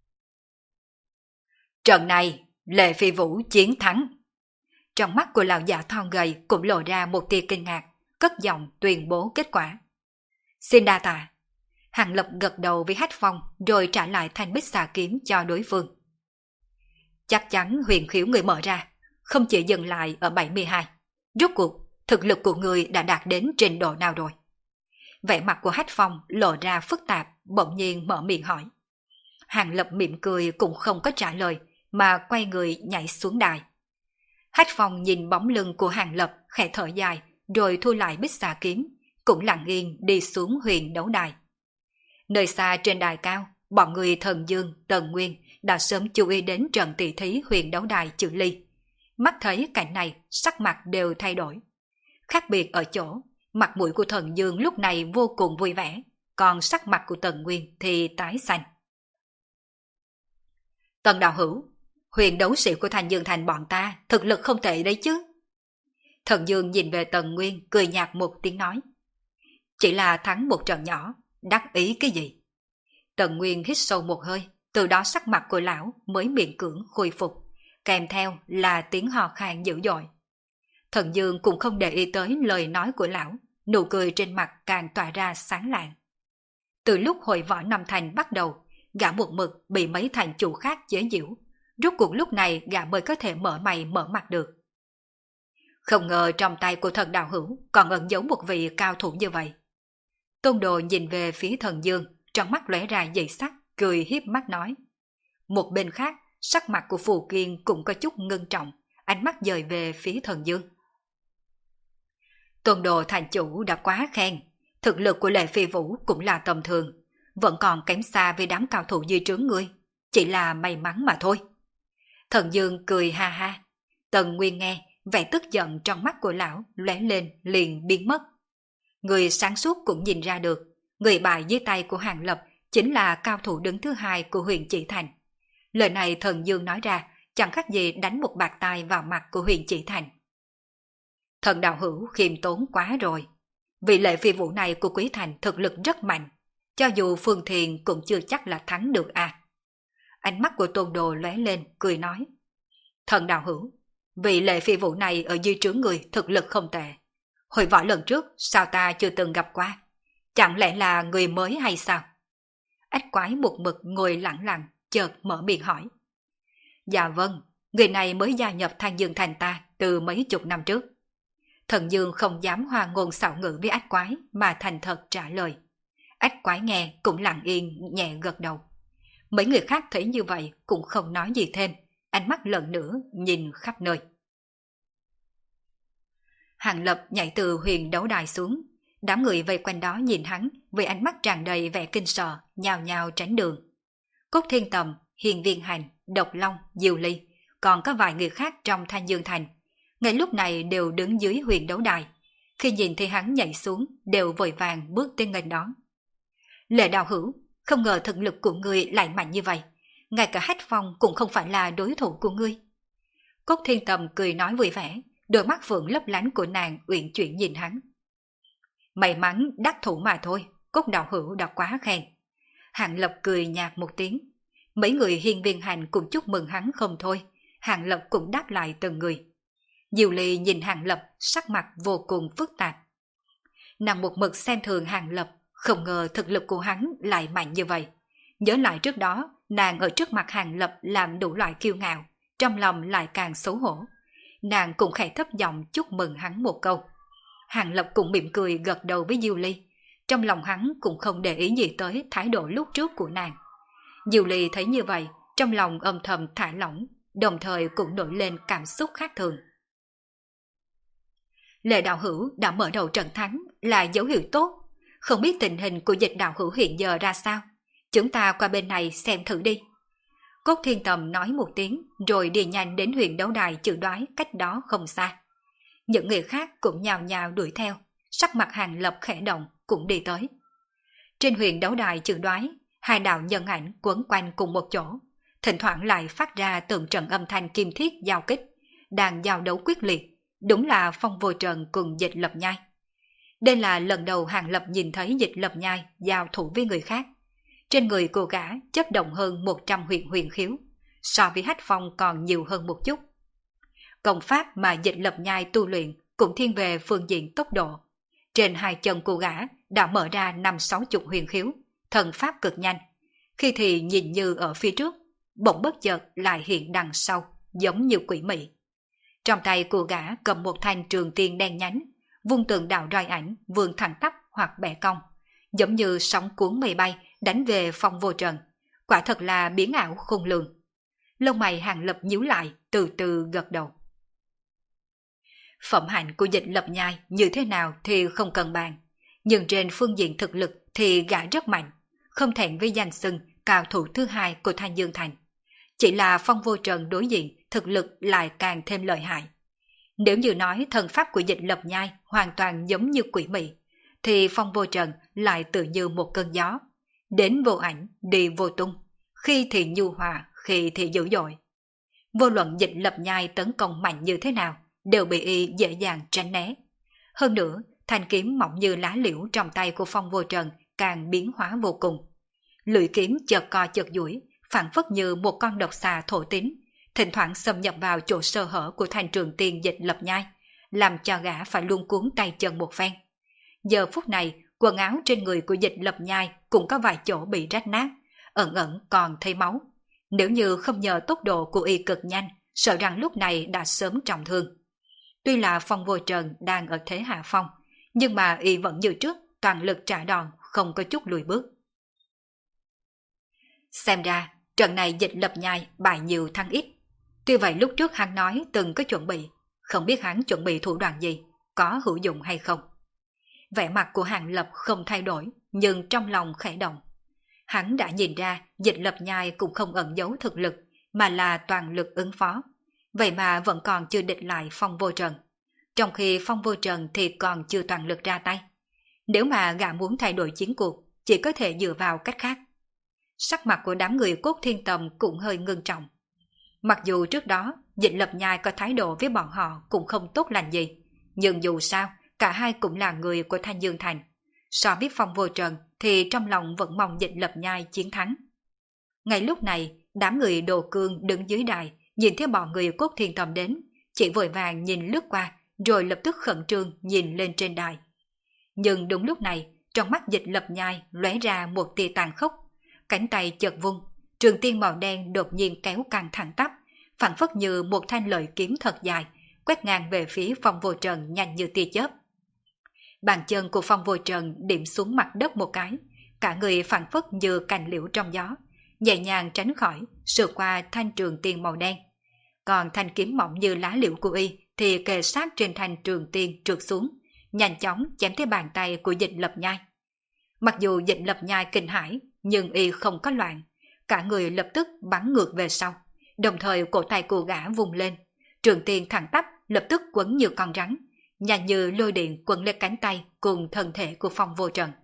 [SPEAKER 1] Trận này, Lệ Phi Vũ chiến thắng. Trong mắt của lão già thon gầy cũng lộ ra một tia kinh ngạc, cất giọng tuyên bố kết quả. Xin đa tạ. Hàng Lập gật đầu với Hách Phong rồi trả lại thanh bích xà kiếm cho đối phương. Chắc chắn huyền khiếu người mở ra, không chỉ dừng lại ở bảy mươi hai. Rốt cuộc, thực lực của người đã đạt đến trình độ nào rồi? Vẻ mặt của Hách Phong lộ ra phức tạp, bỗng nhiên mở miệng hỏi. Hàng Lập mỉm cười cũng không có trả lời, mà quay người nhảy xuống đài. Hách Phong nhìn bóng lưng của Hàng Lập khẽ thở dài, rồi thu lại bích xà kiếm, cũng lặng yên đi xuống huyền đấu đài. Nơi xa trên đài cao, bọn người Thần Dương, Tần Nguyên đã sớm chú ý đến trận tỷ thí huyền đấu đài Chữ Ly. Mắt thấy cảnh này, sắc mặt đều thay đổi. Khác biệt ở chỗ, mặt mũi của Thần Dương lúc này vô cùng vui vẻ, còn sắc mặt của Tần Nguyên thì tái xanh. Tần đạo hữu, huyền đấu sĩ của Thanh Dương Thành bọn ta thực lực không tệ đấy chứ. Thần Dương nhìn về Tần Nguyên cười nhạt một tiếng nói. Chỉ là thắng một trận nhỏ, đắc ý cái gì? Tần Nguyên hít sâu một hơi, từ đó sắc mặt của lão mới miễn cưỡng khôi phục, kèm theo là tiếng hò khan dữ dội. Thần Dương cũng không để ý tới lời nói của lão, nụ cười trên mặt càng tỏa ra sáng lạng. Từ lúc hội võ Năm Thành bắt đầu, gã một mực bị mấy thành chủ khác chế giễu, rốt cuộc lúc này gã mới có thể mở mày mở mặt được. Không ngờ trong tay của thần đạo hữu còn ẩn giấu một vị cao thủ như vậy. Tôn Đồ nhìn về phía Thần Dương, trong mắt lóe ra dị sắc, cười hiếp mắt nói. Một bên khác, sắc mặt của Phù Kiên cũng có chút ngưng trọng, ánh mắt dời về phía Thần Dương. Tôn Đồ thành chủ đã quá khen, thực lực của Lệ Phi Vũ cũng là tầm thường, vẫn còn kém xa với đám cao thủ dưới trướng ngươi, chỉ là may mắn mà thôi. Thần Dương cười ha ha. Tần Nguyên nghe, vẻ tức giận trong mắt của lão lóe lên liền biến mất. Người sáng suốt cũng nhìn ra được, người bại dưới tay của Hàng Lập chính là cao thủ đứng thứ hai của Huyền Chỉ Thành. Lời này Thần Dương nói ra chẳng khác gì đánh một bạt tai vào mặt của Huyền Chỉ Thành. Thần đạo hữu khiêm tốn quá rồi. Vị Lệ Phi Vũ này của Quý Thành thực lực rất mạnh, cho dù Phương Thiền cũng chưa chắc là thắng được à. Ánh mắt của Tôn Đồ lóe lên, cười nói. Thần đạo hữu, vị Lệ Phi Vũ này ở dưới trướng người thực lực không tệ. Hồi võ lần trước sao ta chưa từng gặp qua? Chẳng lẽ là người mới hay sao? Ách Quái một mực ngồi lặng lặng, chợt mở miệng hỏi. Dạ vâng, người này mới gia nhập Thanh Dương Thành ta từ mấy chục năm trước. Thần Dương không dám hoa ngôn xạo ngữ với Ách Quái mà thành thật trả lời. Ách Quái nghe cũng lặng yên nhẹ gật đầu. Mấy người khác thấy như vậy cũng không nói gì thêm, ánh mắt lần nữa nhìn khắp nơi. Hàng Lập nhảy từ huyền đấu đài xuống, đám người vây quanh đó nhìn hắn với ánh mắt tràn đầy vẻ kinh sợ, nhào nhào tránh đường. Cốt Thiên Tầm, Hiền Viên Hành, Độc Long, Diều Ly, còn có vài người khác trong Thanh Dương Thành, ngay lúc này đều đứng dưới huyền đấu đài. Khi nhìn thấy hắn nhảy xuống, đều vội vàng bước tới nghênh đón. Lệ đạo hữu, không ngờ thực lực của ngươi lại mạnh như vậy, ngay cả Hách Phong cũng không phải là đối thủ của ngươi. Cốt Thiên Tầm cười nói vui vẻ, đôi mắt phượng lấp lánh của nàng uyển chuyển nhìn hắn. May mắn đắc thủ mà thôi, Cốt đạo hữu đã quá khen. Hàng Lập cười nhạt một tiếng. Mấy người Hiên Viên Hành cũng chúc mừng hắn không thôi, Hàng Lập cũng đáp lại từng người. Diều Ly nhìn Hàng Lập sắc mặt vô cùng phức tạp. Nàng một mực xem thường Hàng Lập, không ngờ thực lực của hắn lại mạnh như vậy. Nhớ lại trước đó, nàng ở trước mặt Hàng Lập làm đủ loại kiêu ngạo, trong lòng lại càng xấu hổ. Nàng cũng khẽ thấp giọng chúc mừng hắn một câu. Hàng Lập cũng mỉm cười gật đầu với Diêu Ly. Trong lòng hắn cũng không để ý gì tới thái độ lúc trước của nàng. Diêu Ly thấy như vậy, trong lòng âm thầm thả lỏng, đồng thời cũng nổi lên cảm xúc khác thường. Lệ đạo hữu đã mở đầu trận thắng là dấu hiệu tốt. Không biết tình hình của Dịch đạo hữu hiện giờ ra sao. Chúng ta qua bên này xem thử đi. Cốt Thiên Tầm nói một tiếng rồi đi nhanh đến huyền đấu đài chữ đoái cách đó không xa. Những người khác cũng nhào nhào đuổi theo, sắc mặt Hàng Lập khẽ động cũng đi tới. Trên huyền đấu đài chữ đoái, hai đạo nhân ảnh quấn quanh cùng một chỗ, thỉnh thoảng lại phát ra từng trận âm thanh kim thiết giao kích, đang giao đấu quyết liệt, đúng là Phong Vô Trần cùng Dịch Lập Nhai. Đây là lần đầu Hàng Lập nhìn thấy Dịch Lập Nhai giao thủ với người khác. Trên người cô gã chất động hơn một trăm huyền huyền khiếu, so với Hách Phong còn nhiều hơn một chút. Công pháp mà Dịch Lập Nhai tu luyện cũng thiên về phương diện tốc độ. Trên hai chân cô gã đã mở ra năm sáu chục huyền khiếu, thần pháp cực nhanh. Khi thì nhìn như ở phía trước, bỗng bất chợt lại hiện đằng sau, giống như quỷ mị. Trong tay cô gã cầm một thanh trường tiên đen nhánh, vung từng đạo roi ảnh vươn thẳng tắp hoặc bẻ cong, giống như sóng cuốn mây bay đánh về Phong Vô Trần. Quả thật là biến ảo khôn lường. Lông mày Hàng Lập nhíu lại, từ từ gật đầu. Phẩm hạnh của Dịch Lập Nhai như thế nào thì không cần bàn, nhưng trên phương diện thực lực thì gã rất mạnh, không thẹn với danh xưng cao thủ thứ hai của Thanh Dương Thành. Chỉ là Phong Vô Trần đối diện thực lực lại càng thêm lợi hại. Nếu như nói thần pháp của Dịch Lập Nhai hoàn toàn giống như quỷ mị, thì Phong Vô Trần lại tự như một cơn gió, đến vô ảnh, đi vô tung, khi thì nhu hòa, khi thì dữ dội. Vô luận Dịch Lập Nhai tấn công mạnh như thế nào, đều bị y dễ dàng tránh né. Hơn nữa, thanh kiếm mỏng như lá liễu trong tay của Phong Vô Trần càng biến hóa vô cùng. Lưỡi kiếm chợt co chợt duỗi, phảng phất như một con độc xà thổ tín, thỉnh thoảng xâm nhập vào chỗ sơ hở của thanh trường tiên Dịch Lập Nhai, làm cho gã phải luống cuống tay chân một phen. Giờ phút này, quần áo trên người của Dịch Lập Nhai cũng có vài chỗ bị rách nát, ẩn ẩn còn thấy máu. Nếu như không nhờ tốc độ của y cực nhanh, sợ rằng lúc này đã sớm trọng thương. Tuy là Phong Vô Trần đang ở thế hạ phong, nhưng mà y vẫn như trước, toàn lực trả đòn, không có chút lùi bước. Xem ra, trận này Dịch Lập Nhai bại nhiều thắng ít. Tuy vậy lúc trước hắn nói từng có chuẩn bị, không biết hắn chuẩn bị thủ đoạn gì, có hữu dụng hay không. Vẻ mặt của Hàng Lập không thay đổi, nhưng trong lòng khẽ động. Hắn đã nhìn ra Dịch Lập Nhai cũng không ẩn giấu thực lực, mà là toàn lực ứng phó. Vậy mà vẫn còn chưa địch lại Phong Vô Trần. Trong khi Phong Vô Trần thì còn chưa toàn lực ra tay. Nếu mà gã muốn thay đổi chiến cuộc, chỉ có thể dựa vào cách khác. Sắc mặt của đám người Cốt Thiên Tầm cũng hơi ngưng trọng. Mặc dù trước đó Dịch Lập Nhai có thái độ với bọn họ cũng không tốt lành gì, nhưng dù sao cả hai cũng là người của Thanh Dương Thành. So với Phong Vô Trần thì trong lòng vẫn mong Dịch Lập Nhai chiến thắng. Ngay lúc này, đám người Đồ Cương đứng dưới đài, nhìn thấy bọn người Cốt Thiên Tầm đến, chỉ vội vàng nhìn lướt qua, rồi lập tức khẩn trương nhìn lên trên đài. Nhưng đúng lúc này, trong mắt Dịch Lập Nhai lóe ra một tia tàn khốc, cánh tay chợt vung, trường tiên màu đen đột nhiên kéo căng thẳng tắp, phảng phất như một thanh lợi kiếm thật dài, quét ngang về phía Phong Vô Trần nhanh như tia chớp. Bàn chân của Phong Vô Trần điểm xuống mặt đất một cái, cả người phảng phất như cành liễu trong gió, nhẹ nhàng tránh khỏi, sượt qua thanh trường tiên màu đen. Còn thanh kiếm mỏng như lá liễu của y thì kề sát trên thanh trường tiên trượt xuống, nhanh chóng chém tới bàn tay của Dịch Lập Nhai. Mặc dù Dịch Lập Nhai kinh hãi, nhưng y không có loạn, cả người lập tức bắn ngược về sau, đồng thời cổ tay của gã vùng lên, trường tiên thẳng tắp lập tức quấn như con rắn, nhanh như lôi điện quấn lên cánh tay cùng thân thể của Phong Vô Trần.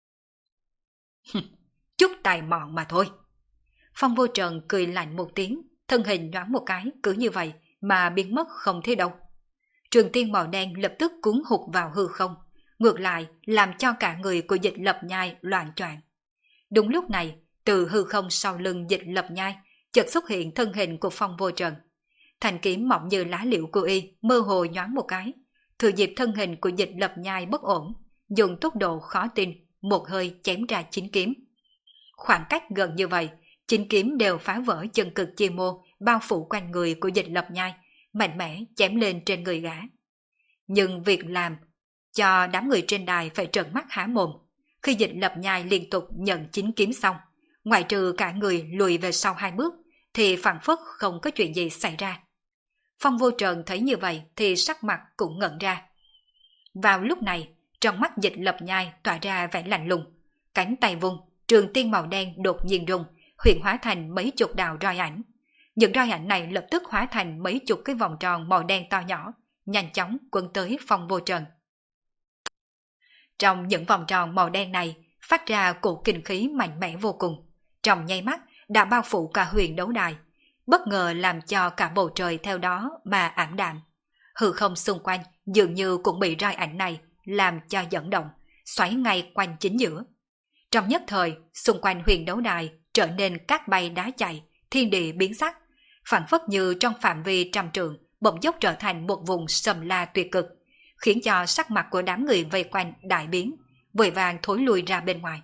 [SPEAKER 1] Chút tài mọn mà thôi. Phong Vô Trần cười lạnh một tiếng, thân hình nhoáng một cái cứ như vậy mà biến mất không thấy đâu. Trường tiên màu đen lập tức cuốn hụt vào hư không, ngược lại làm cho cả người của Dịch Lập Nhai loạn choạng. Đúng lúc này, từ hư không sau lưng Dịch Lập Nhai chợt xuất hiện thân hình của Phong Vô Trần. Thanh kiếm mỏng như lá liễu của y mơ hồ nhoáng một cái, thừa dịp thân hình của Dịch Lập Nhai bất ổn, dùng tốc độ khó tin, một hơi chém ra chín kiếm. Khoảng cách gần như vậy, chín kiếm đều phá vỡ chân cực chi mô bao phủ quanh người của Dịch Lập Nhai, mạnh mẽ chém lên trên người gã. Nhưng việc làm cho đám người trên đài phải trợn mắt há mồm. Khi Dịch Lập Nhai liên tục nhận chín kiếm xong, ngoại trừ cả người lùi về sau hai bước, thì phảng phất không có chuyện gì xảy ra. Phong Vô Trần thấy như vậy thì sắc mặt cũng ngẩn ra. Vào lúc này, trong mắt Dịch Lập Nhai tỏa ra vẻ lạnh lùng, cánh tay vung, trường tiên màu đen đột nhiên rung, hiện hóa thành mấy chục đạo roi ảnh. Những roi ảnh này lập tức hóa thành mấy chục cái vòng tròn màu đen to nhỏ, nhanh chóng quấn tới Phong Vô Trần. Trong những vòng tròn màu đen này phát ra cổ kinh khí mạnh mẽ vô cùng, trong nháy mắt đã bao phủ cả huyền đấu đài, bất ngờ làm cho cả bầu trời theo đó mà ảm đạm. Hư không xung quanh dường như cũng bị roi ảnh này làm cho dẫn động, xoáy ngay quanh chính giữa. Trong nhất thời, xung quanh huyền đấu đài trở nên cát bay đá chạy, thiên địa biến sắc, phảng phất như trong phạm vi trăm trượng bỗng dốc trở thành một vùng sầm la tuyệt cực, khiến cho sắc mặt của đám người vây quanh đại biến, vội vàng thối lui ra bên ngoài.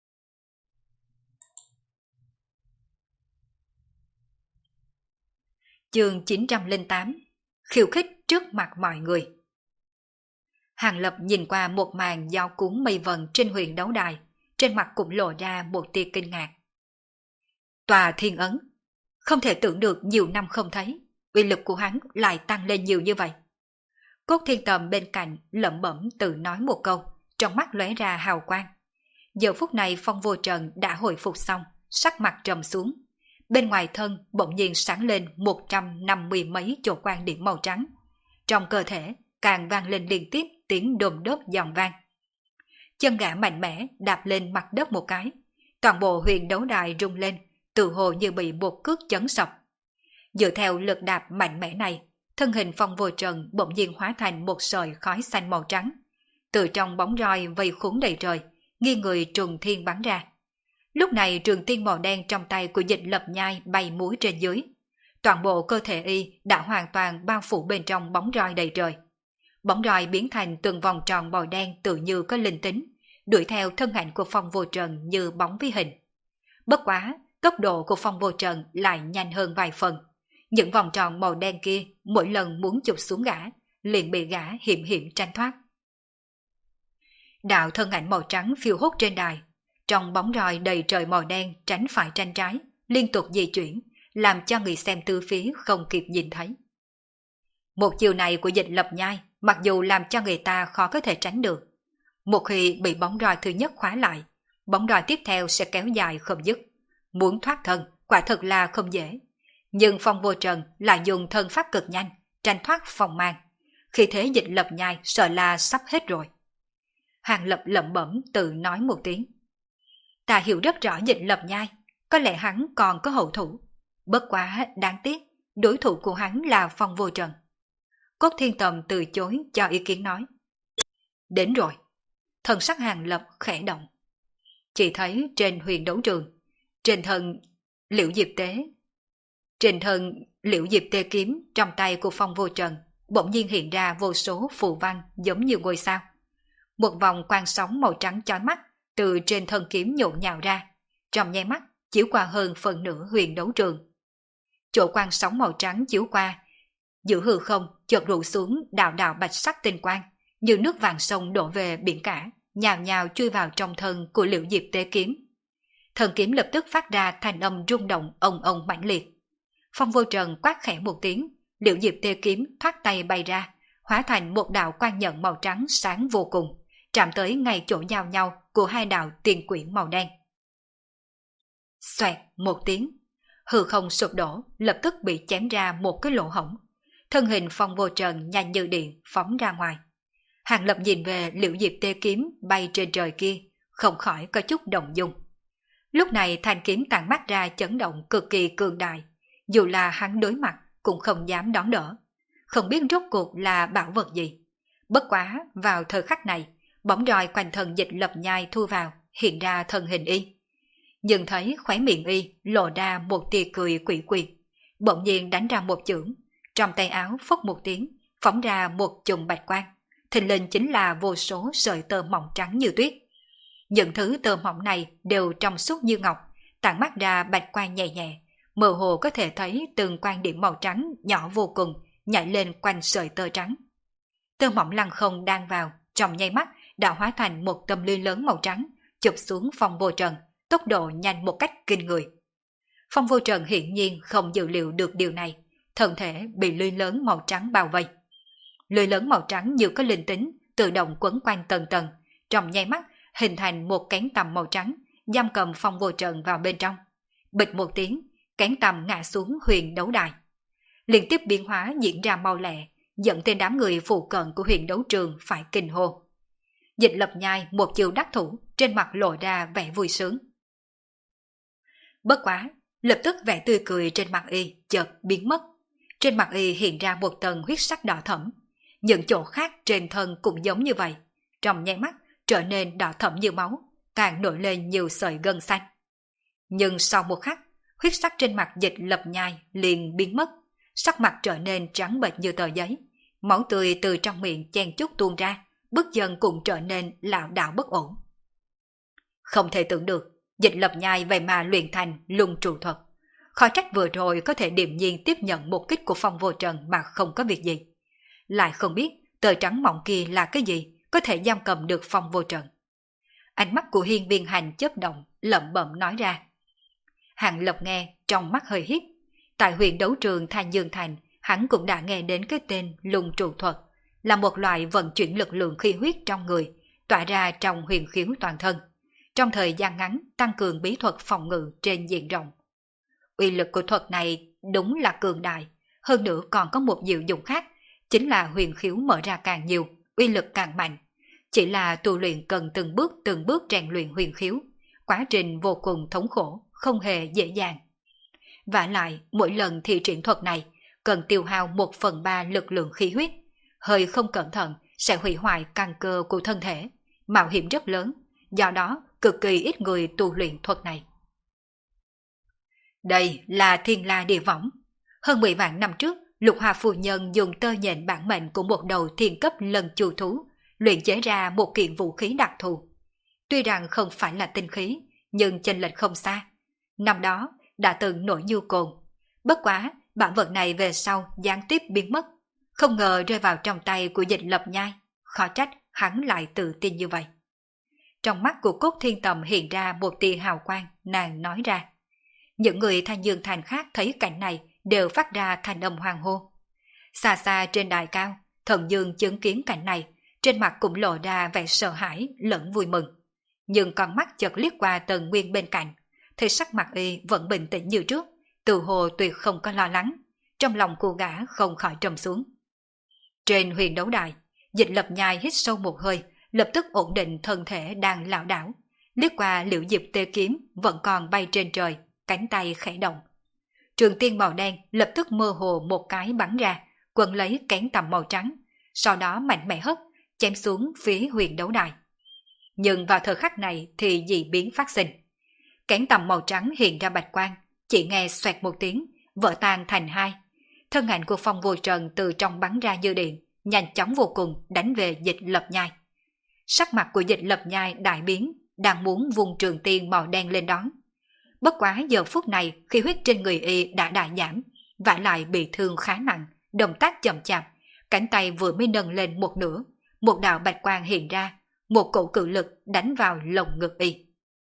[SPEAKER 1] Chương chín trăm lẻ tám, khiêu khích trước mặt mọi người. Hàng Lập nhìn qua một màn giao cuốn mây vần trên huyền đấu đài, trên mặt cũng lộ ra một tia kinh ngạc. Tòa thiên ấn, không thể tưởng được nhiều năm không thấy, uy lực của hắn lại tăng lên nhiều như vậy. Cốt Thiên Tầm bên cạnh lẩm bẩm tự nói một câu, trong mắt lóe ra hào quang. Giờ phút này Phong Vô Trần đã hồi phục xong, sắc mặt trầm xuống. Bên ngoài thân bỗng nhiên sáng lên một trăm năm mươi mấy chỗ quang điểm màu trắng. Trong cơ thể càng vang lên liên tiếp tiếng đồm đốp giòn vang. Chân gã mạnh mẽ đạp lên mặt đất một cái, toàn bộ huyền đấu đài rung lên, tự hồ như bị một cước chấn sập. Dựa theo lực đạp mạnh mẽ này, thân hình Phong Vô Trần bỗng nhiên hóa thành một sợi khói xanh màu trắng. Từ trong bóng roi vây khốn đầy trời, nghiêng người trùng thiên bắn ra. Lúc này trường tiên màu đen trong tay của Dịch Lập Nhai bay múa trên dưới. Toàn bộ cơ thể y đã hoàn toàn bao phủ bên trong bóng roi đầy trời. Bóng roi biến thành từng vòng tròn màu đen tự như có linh tính, đuổi theo thân ảnh của Phong Vô Trần như bóng với hình. Bất quá, tốc độ của Phong Vô Trần lại nhanh hơn vài phần. Những vòng tròn màu đen kia mỗi lần muốn chụp xuống gã, liền bị gã hiểm hiểm tranh thoát. Đạo thân ảnh màu trắng phiêu hốt trên đài, trong bóng roi đầy trời màu đen tránh phải tranh trái, liên tục di chuyển, làm cho người xem tư phía không kịp nhìn thấy. Một chiều này của Dịch Lập Nhai mặc dù làm cho người ta khó có thể tránh được. Một khi bị bóng roi thứ nhất khóa lại, bóng roi tiếp theo sẽ kéo dài không dứt. Muốn thoát thân quả thật là không dễ. Nhưng Phong Vô Trần lại dùng thân pháp cực nhanh, tranh thoát phòng mang. Khi thế Dịch Lập Nhai sợ là sắp hết rồi. Hàng Lập lẩm bẩm tự nói một tiếng. Ta hiểu rất rõ Dịch Lập Nhai, có lẽ hắn còn có hậu thủ. Bất quá đáng tiếc, đối thủ của hắn là Phong Vô Trần. Cốt Thiên Tầm từ chối cho ý kiến nói. Đến rồi. Thần sắc Hàng Lập khẽ động. Chỉ thấy trên huyền đấu trường, trên thân Liễu Diệp Tế, trên thân Liễu Diệp Tê kiếm trong tay của Phong Vô Trần bỗng nhiên hiện ra vô số phù văn giống như ngôi sao. Một vòng quang sóng màu trắng chói mắt từ trên thân kiếm nhộn nhạo ra, trong nháy mắt chiếu qua hơn phần nửa huyền đấu trường. Chỗ quang sóng màu trắng chiếu qua, giữa hư không chợt rủ xuống đạo đạo bạch sắc tinh quang, như nước vàng sông đổ về biển cả, nhào nhào chui vào trong thân của Liễu Diệp Tế kiếm. Thần kiếm lập tức phát ra thanh âm rung động ong ong mãnh liệt. Phong Vô Trần quát khẽ một tiếng, Liễu Diệp Tê kiếm thoát tay bay ra, hóa thành một đạo quang nhận màu trắng sáng vô cùng, chạm tới ngay chỗ giao nhau của hai đạo tiền quyển màu đen. Xoẹt một tiếng, hư không sụp đổ, lập tức bị chém ra một cái lỗ hổng. Thân hình Phong Vô Trần nhanh như điện phóng ra ngoài. Hàng Lập nhìn về Liễu Diệp Tê kiếm bay trên trời kia, không khỏi có chút động dung. Lúc này thanh kiếm tản mắt ra chấn động cực kỳ cường đại, dù là hắn đối mặt cũng không dám đón đỡ, không biết rốt cuộc là bảo vật gì. Bất quá vào thời khắc này, bóng roi quanh thân Dịch Lập Nhai thu vào, hiện ra thân hình y. Nhưng thấy khóe miệng y lộ ra một tia cười quỷ quỷ, bỗng nhiên đánh ra một chưởng, trong tay áo phốc một tiếng, phóng ra một chùm bạch quang, thình lình chính là vô số sợi tơ mỏng trắng như tuyết. Những thứ tơ mỏng này đều trong suốt như ngọc, tản mắt ra bạch quang nhẹ nhẹ, mơ hồ có thể thấy từng quan điểm màu trắng nhỏ vô cùng nhảy lên quanh sợi tơ trắng. Tơ mỏng lăng không đang vào, trong nháy mắt đã hóa thành một tấm lưới lớn màu trắng, chụp xuống Phong Vô Trần, tốc độ nhanh một cách kinh người. Phong Vô Trần hiển nhiên không dự liệu được điều này, thân thể bị lưới lớn màu trắng bao vây. Lưới lớn màu trắng như có linh tính, tự động quấn quanh tầng tầng, trong nháy mắt hình thành một cánh tằm màu trắng, giam cầm Phong Vô Trần vào bên trong. Bịch một tiếng, cánh tằm ngã xuống huyền đấu đài. Liên tiếp biến hóa diễn ra mau lẹ, dẫn tên đám người phụ cận của huyền đấu trường phải kinh hô. Dịch Lập Nhai một chiều đắc thủ, trên mặt lộ ra vẻ vui sướng. Bất quá, lập tức vẻ tươi cười trên mặt y chợt biến mất. Trên mặt y hiện ra một tầng huyết sắc đỏ thẫm. Những chỗ khác trên thân cũng giống như vậy, trong nháy mắt trở nên đỏ thẫm như máu, càng nổi lên nhiều sợi gân xanh. Nhưng sau một khắc, huyết sắc trên mặt Dịch Lập Nhai liền biến mất, sắc mặt trở nên trắng bệch như tờ giấy, máu tươi từ trong miệng chen chúc tuôn ra, bước chân cũng trở nên lảo đảo bất ổn. Không thể tưởng được, Dịch Lập Nhai vậy mà luyện thành lung trụ thuật. Khó trách vừa rồi có thể điềm nhiên tiếp nhận một kích của Phong Vô Trần mà không có việc gì. Lại không biết tờ trắng mỏng kia là cái gì có thể giam cầm được Phong Vô Trần. Ánh mắt của Hiên Viên Hành chớp động, lẩm bẩm nói ra. Hàng Lập nghe, trong mắt hơi híp. Tại huyện đấu trường Thanh Dương Thành, hắn cũng đã nghe đến cái tên lung trụ thuật, là một loại vận chuyển lực lượng khí huyết trong người, tỏa ra trong huyền khiếu toàn thân. Trong thời gian ngắn, tăng cường bí thuật phòng ngự trên diện rộng. Uy lực của thuật này đúng là cường đại, hơn nữa còn có một diệu dụng khác, chính là huyền khiếu mở ra càng nhiều, uy lực càng mạnh. Chỉ là tu luyện cần từng bước từng bước rèn luyện huyền khiếu, quá trình vô cùng thống khổ, không hề dễ dàng. Vả lại, mỗi lần thi triển thuật này cần tiêu hao một phần ba lực lượng khí huyết, hơi không cẩn thận sẽ hủy hoại căn cơ của thân thể, mạo hiểm rất lớn, do đó cực kỳ ít người tu luyện thuật này. Đây là Thiên La Địa Võng. Hơn mười vạn năm trước, Lục Hoa phu nhân dùng tơ nhện bản mệnh của một đầu thiên cấp lần chu thú, luyện chế ra một kiện vũ khí đặc thù. Tuy rằng không phải là tinh khí, nhưng chênh lệch không xa. Năm đó đã từng nổi như cồn. Bất quá, bản vật này về sau gián tiếp biến mất, không ngờ rơi vào trong tay của Dịch Lập Nhai. Khó trách hắn lại tự tin như vậy. Trong mắt của Cốt Thiên Tầm hiện ra một tia hào quang, nàng nói ra. Những người Thanh Dương Thành khác thấy cảnh này đều phát ra thanh âm hoang hô. Xa xa trên đài cao, Thần Dương chứng kiến cảnh này, trên mặt cũng lộ ra vẻ sợ hãi lẫn vui mừng. Nhưng con mắt chợt liếc qua Tần Nguyên bên cạnh, thì sắc mặt y vẫn bình tĩnh như trước, tự hồ tuyệt không có lo lắng, trong lòng cô gã không khỏi trầm xuống. Trên huyền đấu đài, Dịch Lập Nhai hít sâu một hơi, lập tức ổn định thân thể đang lảo đảo, liếc qua Liễu Diệp Tê kiếm vẫn còn bay trên trời, cánh tay khẽ động. Trường tiên màu đen lập tức mơ hồ một cái bắn ra, quấn lấy cánh tầm màu trắng, sau đó mạnh mẽ hất, chém xuống phía huyền đấu đài. Nhưng vào thời khắc này thì dị biến phát sinh. Cánh tầm màu trắng hiện ra bạch quang, chỉ nghe xoẹt một tiếng, vỡ tan thành hai. Thân ảnh của Phong Vô Trần từ trong bắn ra như điện, nhanh chóng vô cùng đánh về Dịch Lập Nhai. Sắc mặt của Dịch Lập Nhai đại biến, đang muốn vung trường tiên màu đen lên đón. Bất quá giờ phút này khi huyết trên người y đã đại giảm, vả lại bị thương khá nặng, động tác chậm chạp, cánh tay vừa mới nâng lên một nửa, một đạo bạch quang hiện ra, một cổ cự lực đánh vào lồng ngực y.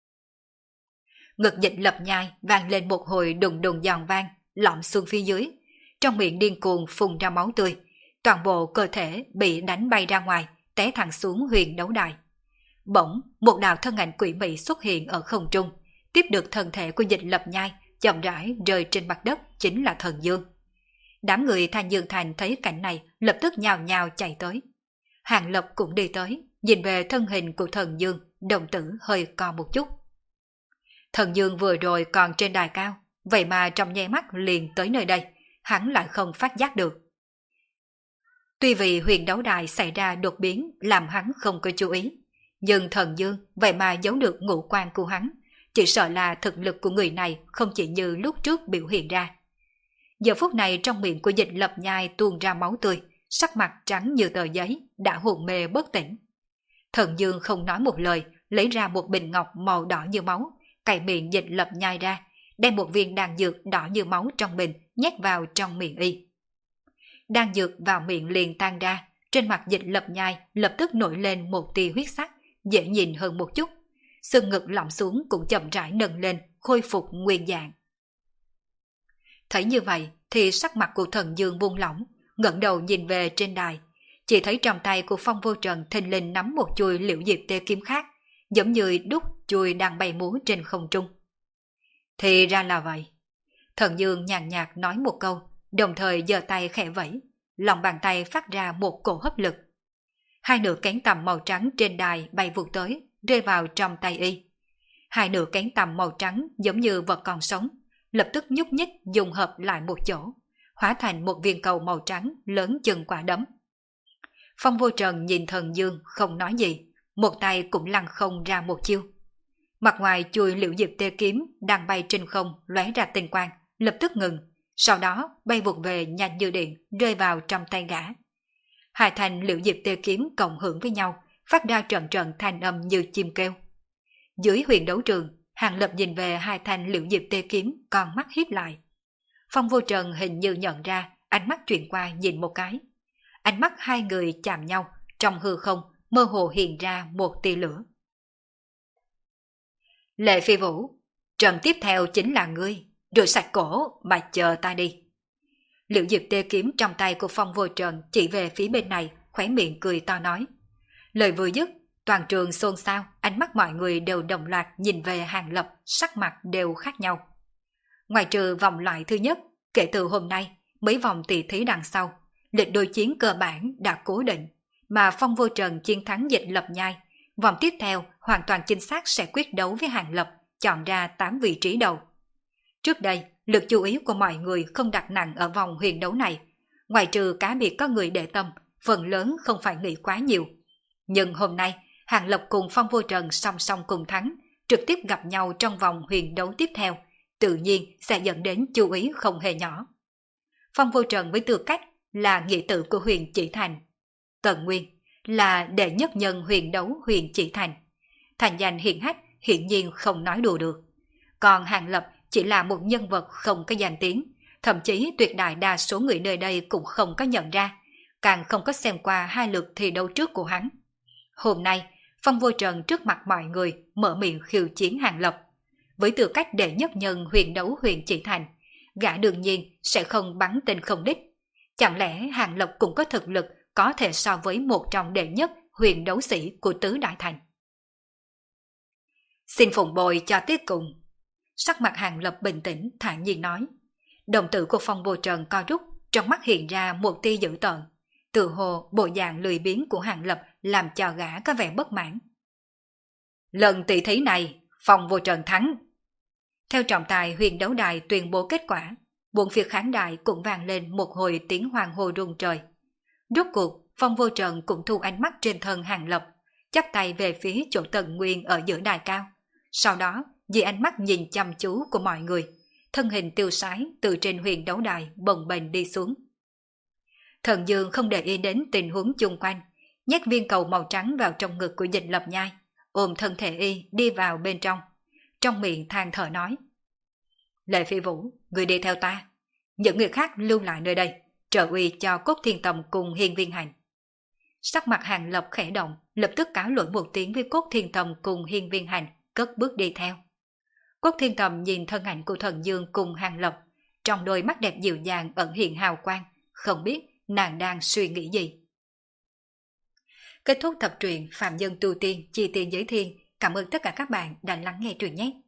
[SPEAKER 1] Ngực Dịch Lập Nhai vang lên một hồi đùng đùng giòn vang, lõm xuống phía dưới, trong miệng điên cuồng phun ra máu tươi, toàn bộ cơ thể bị đánh bay ra ngoài, té thẳng xuống huyền đấu đài. Bỗng, một đạo thân ảnh quỷ mị xuất hiện ở không trung, tiếp được thân thể của Dịch Lập Nhai, chậm rãi rơi trên mặt đất, chính là Thần Dương. Đám người Thanh Dương Thành thấy cảnh này, lập tức nhào nhào chạy tới. Hàng Lập cũng đi tới, nhìn về thân hình của Thần Dương, đồng tử hơi co một chút. Thần Dương vừa rồi còn trên đài cao, vậy mà trong nháy mắt liền tới nơi đây, hắn lại không phát giác được. Tuy vì huyền đấu đài xảy ra đột biến làm hắn không có chú ý, nhưng Thần Dương vậy mà giấu được ngũ quan của hắn, chỉ sợ là thực lực của người này không chỉ như lúc trước biểu hiện ra. Giờ phút này trong miệng của Dịch Lập Nhai tuôn ra máu tươi, sắc mặt trắng như tờ giấy, đã hôn mê bất tỉnh. Thần Dương không nói một lời, lấy ra một bình ngọc màu đỏ như máu, cày miệng dịch lập nhai ra, đem một viên đan dược đỏ như máu trong bình nhét vào trong miệng y. Đan dược vào miệng liền tan ra, trên mặt dịch lập nhai lập tức nổi lên một tia huyết sắc, dễ nhìn hơn một chút. Xương ngực lỏng xuống cũng chậm rãi nâng lên, khôi phục nguyên dạng. Thấy như vậy thì sắc mặt của Thần Dương buông lỏng, ngẩng đầu nhìn về trên đài, chỉ thấy trong tay của Phong Vô Trần thình lình nắm một chuôi liễu diệp tê kiếm khác, giống như đúc chuôi đang bay múa trên không trung. Thì ra là vậy. Thần Dương nhàn nhạt nói một câu, đồng thời giơ tay khẽ vẫy, lòng bàn tay phát ra một cổ hấp lực. Hai nửa cánh tằm màu trắng trên đài bay vụt tới, rơi vào trong tay y. Hai nửa cánh tằm màu trắng giống như vật còn sống, lập tức nhúc nhích dùng hợp lại một chỗ, hóa thành một viên cầu màu trắng lớn chừng quả đấm. Phong Vô Trần nhìn Thần Dương không nói gì, một tay cũng lăng không ra một chiêu. Mặt ngoài chuôi liễu diệp tê kiếm đang bay trên không lóe ra tinh quang, lập tức ngừng, sau đó bay vụt về nhanh như điện, rơi vào trong tay gã. Hai thanh liễu diệp tê kiếm cộng hưởng với nhau, phát ra trận trận thanh âm như chim kêu. Dưới huyền đấu trường, Hàng Lập nhìn về hai thanh liễu diệp tê kiếm, con mắt híp lại. Phong Vô Trần hình như nhận ra, ánh mắt chuyển qua nhìn một cái. Ánh mắt hai người chạm nhau, trong hư không mơ hồ hiện ra một tia lửa. Lệ Phi Vũ, trận tiếp theo chính là ngươi, rửa sạch cổ mà chờ ta đi. Liễu diệp tê kiếm trong tay của Phong Vô Trần chỉ về phía bên này, khóe miệng cười to nói. Lời vừa dứt, toàn trường xôn xao, ánh mắt mọi người đều đồng loạt nhìn về Hàng Lập, sắc mặt đều khác nhau. Ngoài trừ vòng loại thứ nhất, kể từ hôm nay, mấy vòng tỷ thí đằng sau, lịch đối chiến cơ bản đã cố định, mà Phong Vô Trần chiến thắng dịch lập nhai. Vòng tiếp theo hoàn toàn chính xác sẽ quyết đấu với Hàng Lập, chọn ra tám vị trí đầu. Trước đây, lực chú ý của mọi người không đặt nặng ở vòng huyền đấu này. Ngoài trừ cá biệt có người để tâm, phần lớn không phải nghĩ quá nhiều. Nhưng hôm nay, Hàng Lập cùng Phong Vô Trần song song cùng thắng, trực tiếp gặp nhau trong vòng huyền đấu tiếp theo, tự nhiên sẽ dẫn đến chú ý không hề nhỏ. Phong Vô Trần với tư cách là nghĩa tử của huyền chỉ thành. Tần Nguyên là đệ nhất nhân huyền đấu huyền chỉ thành. Thành danh hiển hách hiển nhiên không nói đùa được. Còn Hàng Lập chỉ là một nhân vật không có danh tiếng, thậm chí tuyệt đại đa số người nơi đây cũng không có nhận ra, càng không có xem qua hai lượt thi đấu trước của hắn. Hôm nay, Phong Vô Trần trước mặt mọi người mở miệng khiêu chiến Hàng Lập. Với tư cách đệ nhất nhân huyền đấu huyền chỉ thành, gã đương nhiên sẽ không bắn tên không đích. Chẳng lẽ Hàng Lập cũng có thực lực có thể so với một trong đệ nhất huyền đấu sĩ của tứ đại thành? Xin phụng bồi cho tiết cùng. Sắc mặt Hàng Lập bình tĩnh thản nhiên nói. Đồng tử của Phong Vô Trần co rút, trong mắt hiện ra một tia dữ tợn. Tự hồ bộ dạng lười biếng của Hàng Lập làm cho gã có vẻ bất mãn. Lần tỷ thí này, Phong Vô Trần thắng. Theo trọng tài huyền đấu đài tuyên bố kết quả, bốn phía khán đài cũng vang lên một hồi tiếng hoàng hô rung trời. Rốt cuộc, Phong Vô Trần cũng thu ánh mắt trên thân Hàng Lập, chắp tay về phía chỗ Tần Nguyên ở giữa đài cao. Sau đó, vì ánh mắt nhìn chăm chú của mọi người, thân hình tiêu sái từ trên huyền đấu đài bồng bềnh đi xuống. Thần Dương không để ý đến tình huống chung quanh, nhét viên cầu màu trắng vào trong ngực của dịch lập nhai, ôm thân thể y đi vào bên trong. Trong miệng than thở nói. Lệ Phi Vũ, người đi theo ta. Những người khác lưu lại nơi đây, trợ uy cho Cốt Thiên Tầm cùng Hiên Viên Hành. Sắc mặt Hàng Lập khẽ động, lập tức cáo lỗi một tiếng với Cốt Thiên Tầm cùng Hiên Viên Hành, cất bước đi theo. Cốt Thiên Tầm nhìn thân ảnh của Thần Dương cùng Hàng Lập, trong đôi mắt đẹp dịu dàng ẩn hiện hào quang, không biết nàng đang suy nghĩ gì. Kết thúc tập truyện Phạm Nhân Tu Tiên Chi Tiên Giới Thiên. Cảm ơn tất cả các bạn đã lắng nghe truyện nhé.